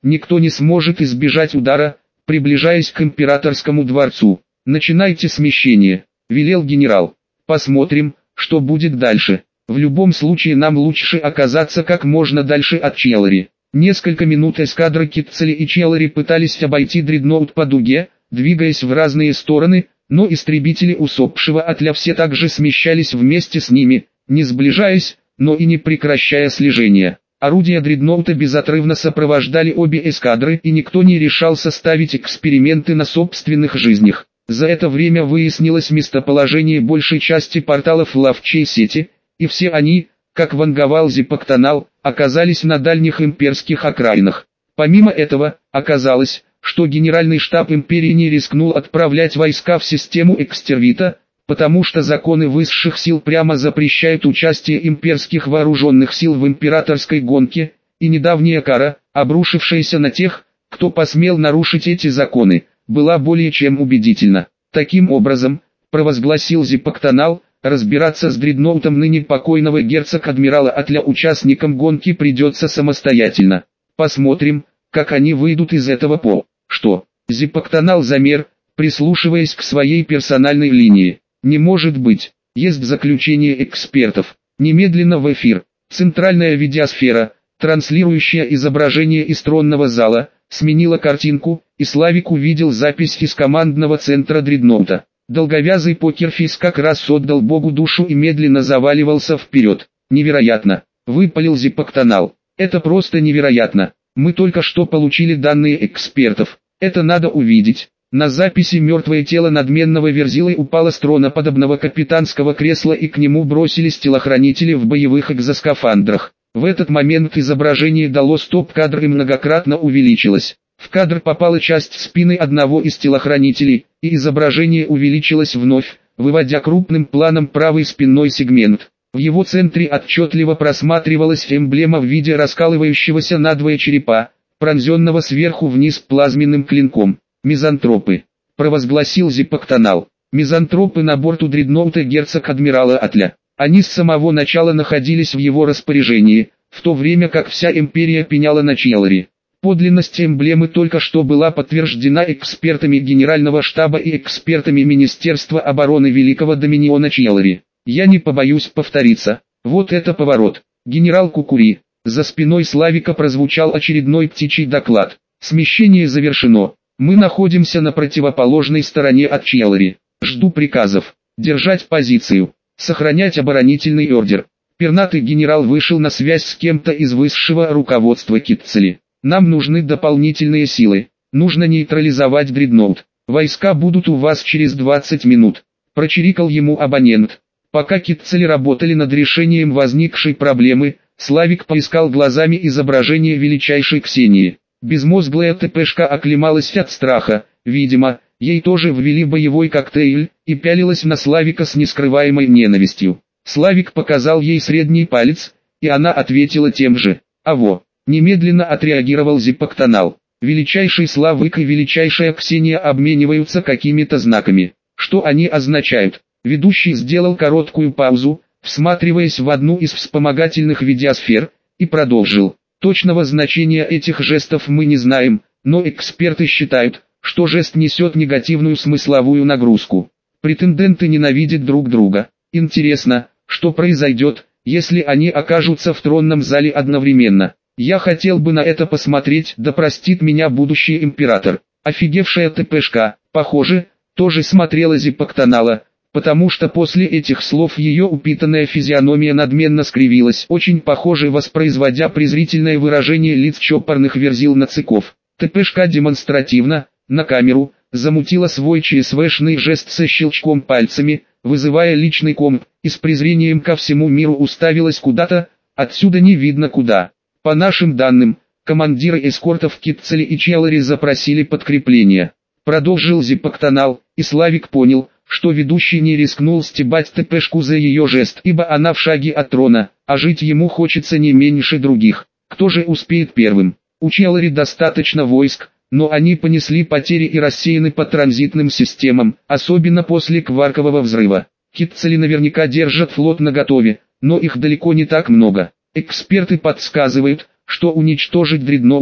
никто не сможет избежать удара, приближаясь к императорскому дворцу. «Начинайте смещение», — велел генерал. «Посмотрим, что будет дальше. В любом случае нам лучше оказаться как можно дальше от Челлори». Несколько минут эскадра Китцели и Челлори пытались обойти дредноут по дуге, двигаясь в разные стороны, но истребители усопшего Атля все также смещались вместе с ними, не сближаясь, но и не прекращая слежения. Орудия дредноута безотрывно сопровождали обе эскадры, и никто не решался ставить эксперименты на собственных жизнях. За это время выяснилось местоположение большей части порталов ловчей сети, и все они, как ванговал Зиппоктонал, оказались на дальних имперских окраинах. Помимо этого, оказалось, что Генеральный штаб империи не рискнул отправлять войска в систему Экстервита, потому что законы высших сил прямо запрещают участие имперских вооруженных сил в императорской гонке, и недавняя кара, обрушившаяся на тех, кто посмел нарушить эти законы, была более чем убедительна. Таким образом, провозгласил Зиппоктонал, разбираться с дредноутом ныне покойного герцог-адмирала Атля участникам гонки придется самостоятельно. Посмотрим, как они выйдут из этого по. Что? Зиппоктонал замер, прислушиваясь к своей персональной линии. Не может быть. Есть заключение экспертов. Немедленно в эфир. Центральная видеосфера, транслирующая изображение из тронного зала, сменила картинку, и Славик увидел запись из командного центра дредноута. Долговязый покерфейс как раз отдал Богу душу и медленно заваливался вперед. Невероятно, выпалил Зиппоктонал. Это просто невероятно. Мы только что получили данные экспертов. Это надо увидеть. На записи мертвое тело надменного Верзилы упало с трона подобного капитанского кресла, и к нему бросились телохранители в боевых экзоскафандрах. В этот момент изображение дало стоп-кадр и многократно увеличилось. В кадр попала часть спины одного из телохранителей, и изображение увеличилось вновь, выводя крупным планом правый спинной сегмент. В его центре отчетливо просматривалась эмблема в виде раскалывающегося надвое черепа, пронзенного сверху вниз плазменным клинком. «Мизантропы», — провозгласил Зиппоктонал. «Мизантропы на борту дредноута герцог-адмирала Атля». Они с самого начала находились в его распоряжении, в то время как вся империя пеняла на Челлори. Подлинность эмблемы только что была подтверждена экспертами Генерального штаба и экспертами Министерства обороны Великого Доминиона Челлори. Я не побоюсь повториться. Вот это поворот. Генерал Кукури. За спиной Славика прозвучал очередной птичий доклад. Смещение завершено. Мы находимся на противоположной стороне от Челлори. Жду приказов. Держать позицию. Сохранять оборонительный ордер. Пернатый генерал вышел на связь с кем-то из высшего руководства Китцели. Нам нужны дополнительные силы. Нужно нейтрализовать дредноут. Войска будут у вас через двадцать минут. Прочирикал ему абонент. Пока Китцели работали над решением возникшей проблемы, Славик поискал глазами изображение величайшей Ксении. Безмозглая ТПшка оклемалась от страха, видимо, ей тоже ввели боевой коктейль, и пялилась на Славика с нескрываемой ненавистью. Славик показал ей средний палец, и она ответила тем же. «Аво!» Немедленно отреагировал Зиппоктонал. Величайший Славик и величайшая Ксения обмениваются какими-то знаками. Что они означают? Ведущий сделал короткую паузу, всматриваясь в одну из вспомогательных видеосфер, и продолжил. Точного значения этих жестов мы не знаем, но эксперты считают, что жест несет негативную смысловую нагрузку. Претенденты ненавидят друг друга. Интересно, что произойдет, если они окажутся в тронном зале одновременно. Я хотел бы на это посмотреть, да простит меня будущий император. Офигевшая ТПшка, похоже, тоже смотрела Зиппоктонала, потому что после этих слов ее упитанная физиономия надменно скривилась, очень похоже воспроизводя презрительное выражение лиц чопорных верзил нациков. ТПшка демонстративно, на камеру, замутила свой ЧСВшный жест со щелчком пальцами, вызывая личный комп, и с презрением ко всему миру уставилась куда-то, отсюда не видно куда. По нашим данным, командиры эскортов Китцели и Челлори запросили подкрепление. Продолжил Зиппоктонал, и Славик понял, что ведущий не рискнул стебать ТПшку за ее жест, ибо она в шаге от трона, а жить ему хочется не меньше других. Кто же успеет первым? У Челлори достаточно войск, но они понесли потери и рассеяны по транзитным системам, особенно после Кваркового взрыва. Китцели наверняка держат флот наготове, но их далеко не так много. Эксперты подсказывают, что уничтожить дредноут,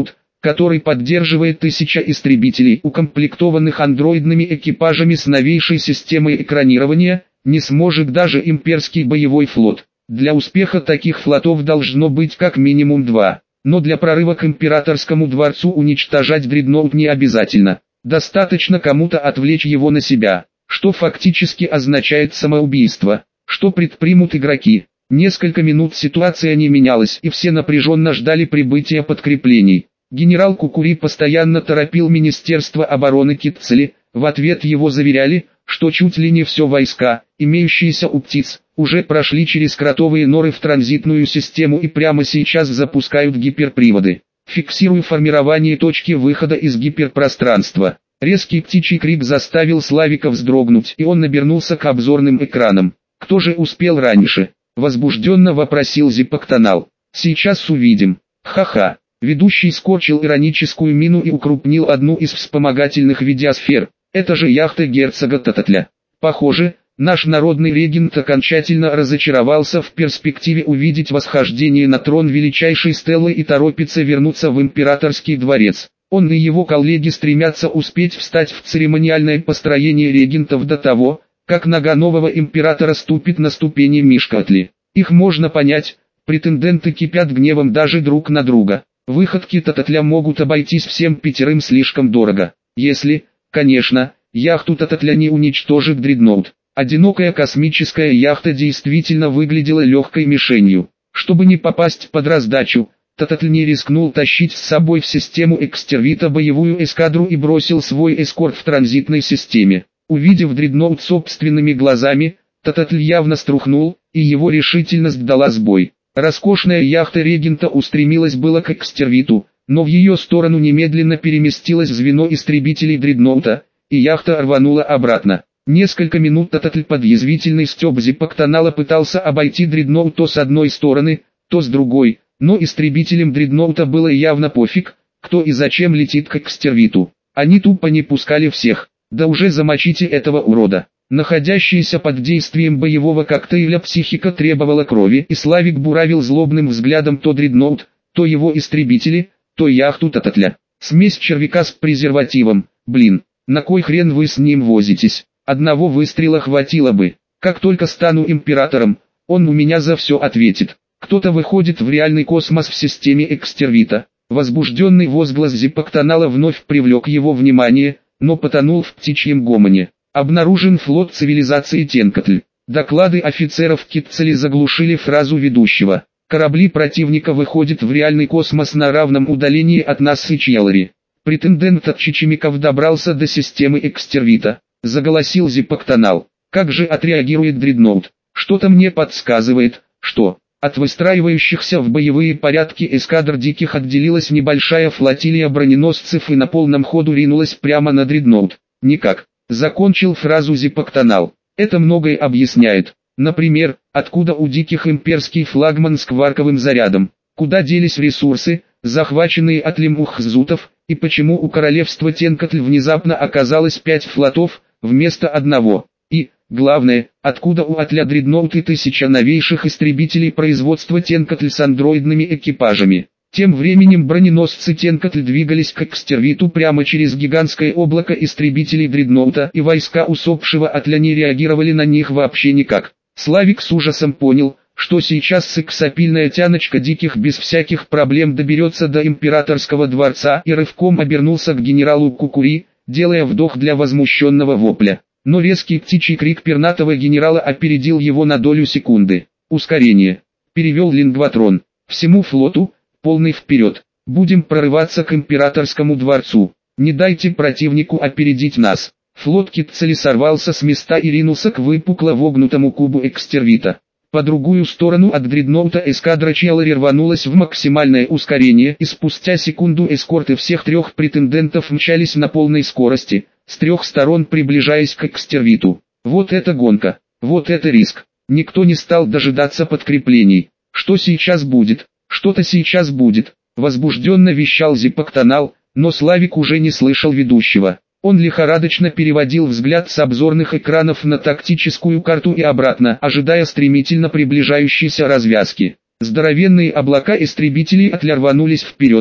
который поддерживает тысяча истребителей, укомплектованных андроидными экипажами с новейшей системой экранирования, не сможет даже имперский боевой флот. Для успеха таких флотов должно быть как минимум два. Но для прорыва к императорскому дворцу уничтожать дредноут не обязательно. Достаточно кому-то отвлечь его на себя, что фактически означает самоубийство. Что предпримут игроки? Несколько минут ситуация не менялась, и все напряженно ждали прибытия подкреплений. Генерал Кукури постоянно торопил Министерство обороны Китцели, в ответ его заверяли, что чуть ли не все войска, имеющиеся у птиц, уже прошли через кротовые норы в транзитную систему и прямо сейчас запускают гиперприводы. Фиксирую формирование точки выхода из гиперпространства. Резкий птичий крик заставил Славика вздрогнуть, и он обернулся к обзорным экранам. Кто же успел раньше? Возбужденно вопросил Зиппоктонал. Сейчас увидим. Ха-ха. Ведущий скорчил ироническую мину и укрупнил одну из вспомогательных видеосфер. Это же яхта герцога Тататля. Похоже, наш народный регент окончательно разочаровался в перспективе увидеть восхождение на трон величайшей Стеллы и торопится вернуться в императорский дворец. Он и его коллеги стремятся успеть встать в церемониальное построение регентов до того, как нога нового императора ступит на ступени Мишкатли. Их можно понять, претенденты кипят гневом даже друг на друга. Выходки Тататля могут обойтись всем пятерым слишком дорого. Если, конечно, яхту Тататля не уничтожит дредноут. Одинокая космическая яхта действительно выглядела легкой мишенью. Чтобы не попасть под раздачу, Тататль не рискнул тащить с собой в систему экстервита боевую эскадру и бросил свой эскорт в транзитной системе. Увидев дредноут собственными глазами, Тататль явно струхнул, и его решительность дала сбой. Роскошная яхта регента устремилась было к экстервиту, но в ее сторону немедленно переместилось звено истребителей дредноута, и яхта рванула обратно. Несколько минут Тататль под язвительный стёб Зиппоктонала пытался обойти дредноут то с одной стороны, то с другой, но истребителям дредноута было явно пофиг, кто и зачем летит к экстервиту. Они тупо не пускали всех. Да уже замочите этого урода. Находящаяся под действием боевого коктейля психика требовала крови, и Славик буравил злобным взглядом то дредноут, то его истребители, то яхту Тататля. Смесь червяка с презервативом. Блин, на кой хрен вы с ним возитесь? Одного выстрела хватило бы. Как только стану императором, он у меня за все ответит. Кто-то выходит в реальный космос в системе экстервита. Возбужденный возглас Зиппоктонала вновь привлек его внимание, но потонул в птичьем гомоне. Обнаружен флот цивилизации Тенкатль. Доклады офицеров Китцели заглушили фразу ведущего. Корабли противника выходят в реальный космос на равном удалении от нас и Чьялари. Претендент от Чичимиков добрался до системы экстервита. Заголосил Зиппоктонал. Как же отреагирует дредноут? Что-то мне подсказывает, что... От выстраивающихся в боевые порядки эскадр диких отделилась небольшая флотилия броненосцев и на полном ходу ринулась прямо на дредноут. Никак. Закончил фразу Зиппоктонал. Это многое объясняет. Например, откуда у диких имперский флагман с кварковым зарядом? Куда делись ресурсы, захваченные от лемухзутов, и почему у королевства Тенкатль внезапно оказалось пять флотов, вместо одного? И... Главное, откуда у Атля дредноут и тысяча новейших истребителей производства Тенкатль с андроидными экипажами. Тем временем броненосцы Тенкатль двигались к экстервиту прямо через гигантское облако истребителей дредноута, и войска усопшего Атля не реагировали на них вообще никак. Славик с ужасом понял, что сейчас сексапильная тяночка диких без всяких проблем доберется до императорского дворца, и рывком обернулся к генералу Кукури, делая вдох для возмущенного вопля. Но резкий птичий крик пернатого генерала опередил его на долю секунды. Ускорение. Перевел лингватрон. Всему флоту, полный вперед. Будем прорываться к императорскому дворцу. Не дайте противнику опередить нас. Флот Китцели сорвался с места и ринулся к выпукло вогнутому кубу экстервита. По другую сторону от дредноута эскадра Чьялари рванулась в максимальное ускорение, и спустя секунду эскорты всех трех претендентов мчались на полной скорости, с трех сторон приближаясь к экстервиту. Вот это гонка, вот это риск. Никто не стал дожидаться подкреплений. Что сейчас будет? Что-то сейчас будет. Возбужденно вещал Зиппоктонал, но Славик уже не слышал ведущего. Он лихорадочно переводил взгляд с обзорных экранов на тактическую карту и обратно, ожидая стремительно приближающейся развязки. Здоровенные облака истребителей Атля рванулись вперед,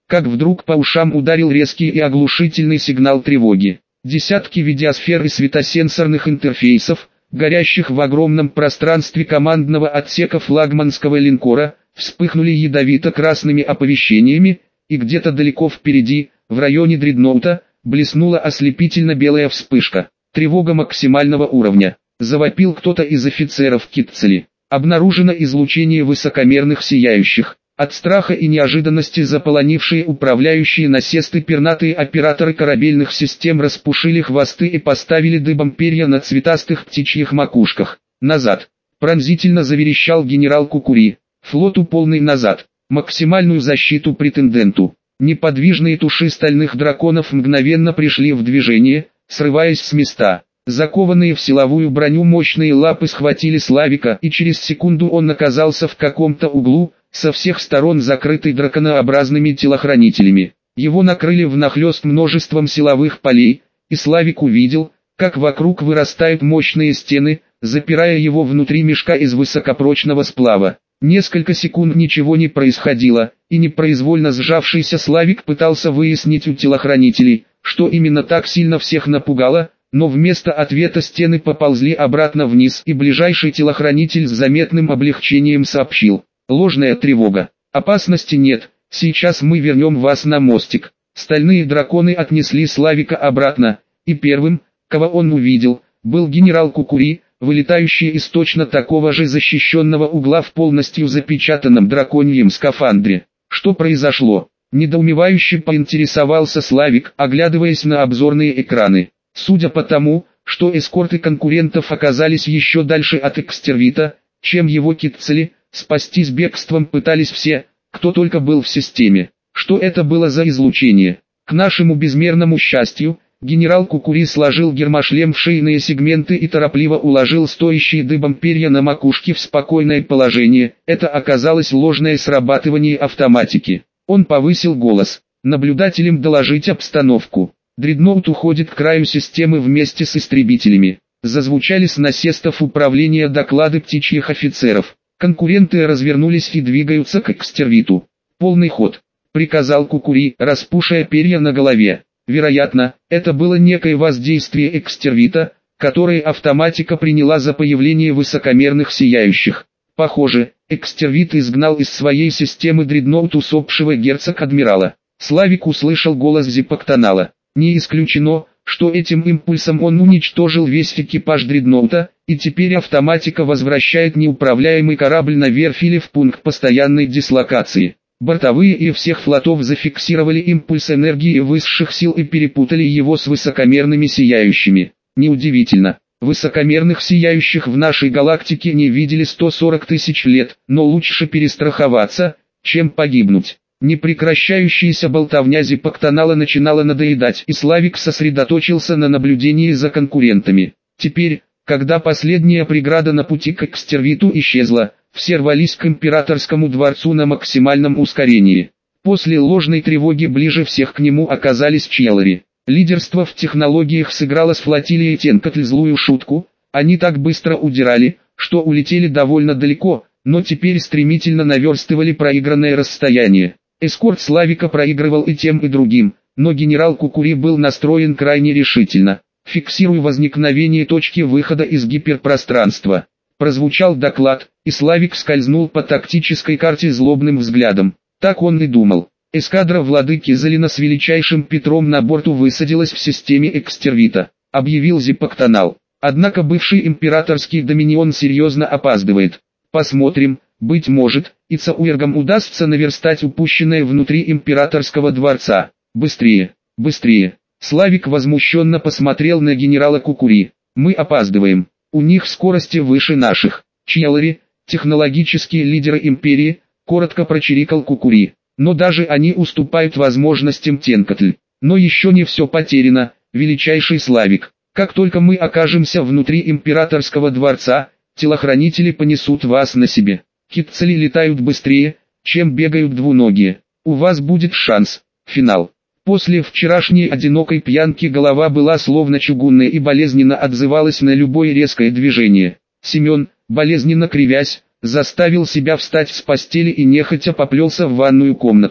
как вдруг по ушам ударил резкий и оглушительный сигнал тревоги. Десятки видеосфер и светосенсорных интерфейсов, горящих в огромном пространстве командного отсека флагманского линкора, вспыхнули ядовито-красными оповещениями, и где-то далеко впереди, в районе дредноута, блеснула ослепительно-белая вспышка. Тревога максимального уровня. Завопил кто-то из офицеров Китцели. Обнаружено излучение высокомерных сияющих. От страха и неожиданности заполонившие управляющие насесты пернатые операторы корабельных систем распушили хвосты и поставили дыбом перья на цветастых птичьих макушках. Назад. Пронзительно заверещал генерал Кукури. Флоту полный назад. Максимальную защиту претенденту. Неподвижные туши стальных драконов мгновенно пришли в движение, срываясь с места. Закованные в силовую броню мощные лапы схватили Славика, и через секунду он оказался в каком-то углу, со всех сторон закрытый драконообразными телохранителями. Его накрыли внахлёст множеством силовых полей, и Славик увидел, как вокруг вырастают мощные стены, запирая его внутри мешка из высокопрочного сплава. Несколько секунд ничего не происходило, и непроизвольно сжавшийся Славик пытался выяснить у телохранителей, что именно так сильно всех напугало, но вместо ответа стены поползли обратно вниз, и ближайший телохранитель с заметным облегчением сообщил: «Ложная тревога. Опасности нет, сейчас мы вернем вас на мостик». Стальные драконы отнесли Славика обратно, и первым, кого он увидел, был генерал Кукури, вылетающий из точно такого же защищенного угла в полностью запечатанном драконьем скафандре. Что произошло? Недоумевающе поинтересовался Славик, оглядываясь на обзорные экраны. Судя по тому, что эскорты конкурентов оказались еще дальше от Экстервита, чем его Китцели, спастись бегством пытались все, кто только был в системе. Что это было за излучение? К нашему безмерному счастью, генерал Кукури сложил гермошлем в шейные сегменты и торопливо уложил стоящие дыбом перья на макушке в спокойное положение. Это оказалось ложное срабатывание автоматики. Он повысил голос: «Наблюдателям доложить обстановку. Дредноут уходит к краю системы вместе с истребителями». Зазвучали с насестов управления доклады птичьих офицеров. Конкуренты развернулись и двигаются к Экстервиту. «Полный ход», — приказал Кукури, распушая перья на голове. Вероятно, это было некое воздействие Экстервита, которое автоматика приняла за появление высокомерных сияющих. Похоже, Экстервит изгнал из своей системы дредноут усопшего герцог-адмирала. Славик услышал голос Зипоктонала. Не исключено, что этим импульсом он уничтожил весь экипаж дредноута, и теперь автоматика возвращает неуправляемый корабль на верфь или в пункт постоянной дислокации. Бортовые и всех флотов зафиксировали импульс энергии высших сил и перепутали его с высокомерными сияющими. Неудивительно. Высокомерных сияющих в нашей галактике не видели сто сорок тысяч лет, но лучше перестраховаться, чем погибнуть. Непрекращающаяся болтовня Зипоктонала начинала надоедать, и Славик сосредоточился на наблюдении за конкурентами. Теперь, когда последняя преграда на пути к Экстервиту исчезла, все рвались к императорскому дворцу на максимальном ускорении. После ложной тревоги ближе всех к нему оказались Чьелари. Лидерство в технологиях сыграло с флотилией Тенкотль злую шутку. Они так быстро удирали, что улетели довольно далеко, но теперь стремительно наверстывали проигранное расстояние. Эскорт Славика проигрывал и тем, и другим, но генерал Кукури был настроен крайне решительно. «Фиксируй возникновение точки выхода из гиперпространства». Прозвучал доклад, и Славик скользнул по тактической карте злобным взглядом. Так он и думал. Эскадра владыки Залина с величайшим Петром на борту высадилась в системе Экстервита, объявил Зипоктонал. Однако бывший императорский доминион серьезно опаздывает. Посмотрим, быть может, и Цауэргам удастся наверстать упущенное внутри императорского дворца. Быстрее, быстрее. Славик возмущенно посмотрел на генерала Кукури. Мы опаздываем. У них скорости выше наших. Чьелари, технологические лидеры империи, коротко прочирикал Кукури. Но даже они уступают возможностям Тенкотль. Но еще не все потеряно, величайший Славик. Как только мы окажемся внутри императорского дворца, телохранители понесут вас на себе. Китцели летают быстрее, чем бегают двуногие. У вас будет шанс. Финал. После вчерашней одинокой пьянки голова была словно чугунная и болезненно отзывалась на любое резкое движение. Семен, болезненно кривясь, заставил себя встать с постели и нехотя поплелся в ванную комнату.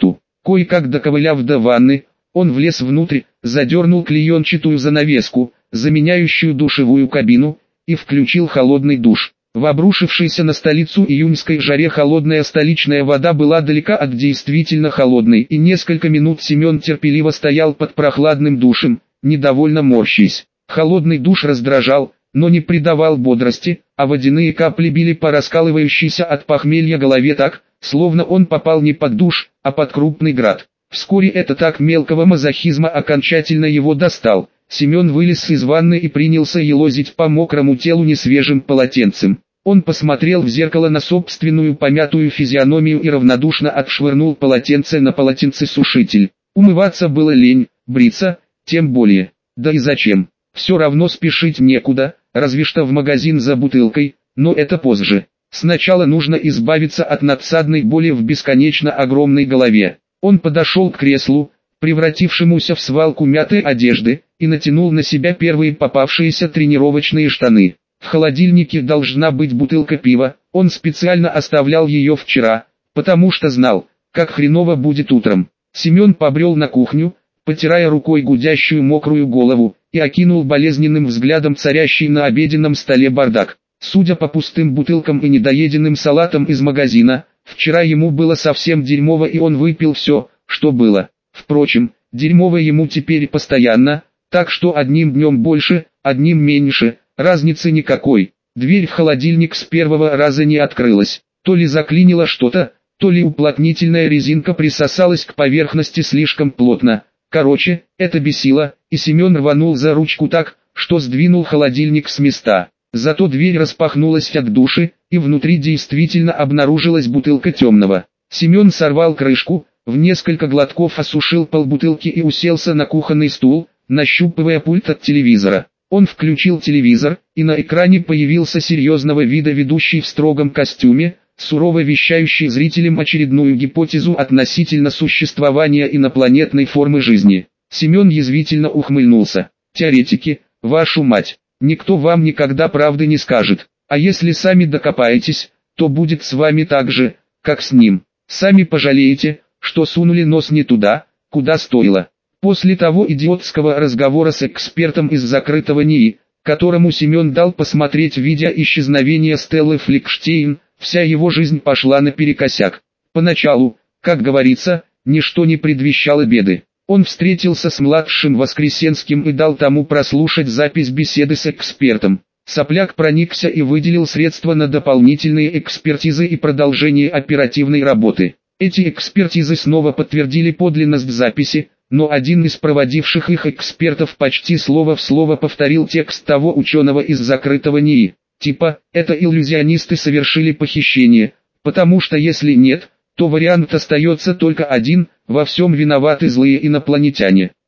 Кое-как доковыляв до ванны, он влез внутрь, задернул клеенчатую занавеску, заменяющую душевую кабину, и включил холодный душ. В обрушившейся на столицу июньской жаре холодная столичная вода была далека от действительно холодной, и несколько минут Семен терпеливо стоял под прохладным душем, недовольно морщись. Холодный душ раздражал, но не придавал бодрости, а водяные капли били по раскалывающейся от похмелья голове так, словно он попал не под душ, а под крупный град. Вскоре этот акт мелкого мазохизма окончательно его достал. Семен вылез из ванны и принялся елозить по мокрому телу несвежим полотенцем. Он посмотрел в зеркало на собственную помятую физиономию и равнодушно отшвырнул полотенце на полотенцесушитель. Умываться было лень, бриться, тем более. Да и зачем? Все равно спешить некуда, разве что в магазин за бутылкой, но это позже. Сначала нужно избавиться от надсадной боли в бесконечно огромной голове. Он подошел к креслу, превратившемуся в свалку мятой одежды, и натянул на себя первые попавшиеся тренировочные штаны. В холодильнике должна быть бутылка пива, он специально оставлял ее вчера, потому что знал, как хреново будет утром. Семен побрел на кухню, потирая рукой гудящую мокрую голову, и окинул болезненным взглядом царящий на обеденном столе бардак. Судя по пустым бутылкам и недоеденным салатам из магазина, вчера ему было совсем дерьмово, и он выпил все, что было. Впрочем, дерьмово ему теперь постоянно, так что одним днем больше, одним меньше, разницы никакой. Дверь в холодильник с первого раза не открылась. То ли заклинило что-то, то ли уплотнительная резинка присосалась к поверхности слишком плотно. Короче, это бесило, и Семен рванул за ручку так, что сдвинул холодильник с места. Зато дверь распахнулась от души, и внутри действительно обнаружилась бутылка темного. Семен сорвал крышку, в несколько глотков осушил полбутылки и уселся на кухонный стул, нащупывая пульт от телевизора. Он включил телевизор, и на экране появился серьезного вида ведущий в строгом костюме, сурово вещающий зрителям очередную гипотезу относительно существования инопланетной формы жизни. Семен язвительно ухмыльнулся. «Теоретики, вашу мать, никто вам никогда правды не скажет, а если сами докопаетесь, то будет с вами так же, как с ним. Сами пожалеете, что сунули нос не туда, куда стоило». После того идиотского разговора с экспертом из закрытого НИИ, которому Семен дал посмотреть видео исчезновения Стеллы Фликштейн, вся его жизнь пошла наперекосяк. Поначалу, как говорится, ничто не предвещало беды. Он встретился с младшим Воскресенским и дал тому прослушать запись беседы с экспертом. Сопляк проникся и выделил средства на дополнительные экспертизы и продолжение оперативной работы. Эти экспертизы снова подтвердили подлинность записи, но один из проводивших их экспертов почти слово в слово повторил текст того ученого из закрытого НИИ. Типа, это иллюзионисты совершили похищение, потому что если нет, то вариант остается только один: во всем виноваты злые инопланетяне.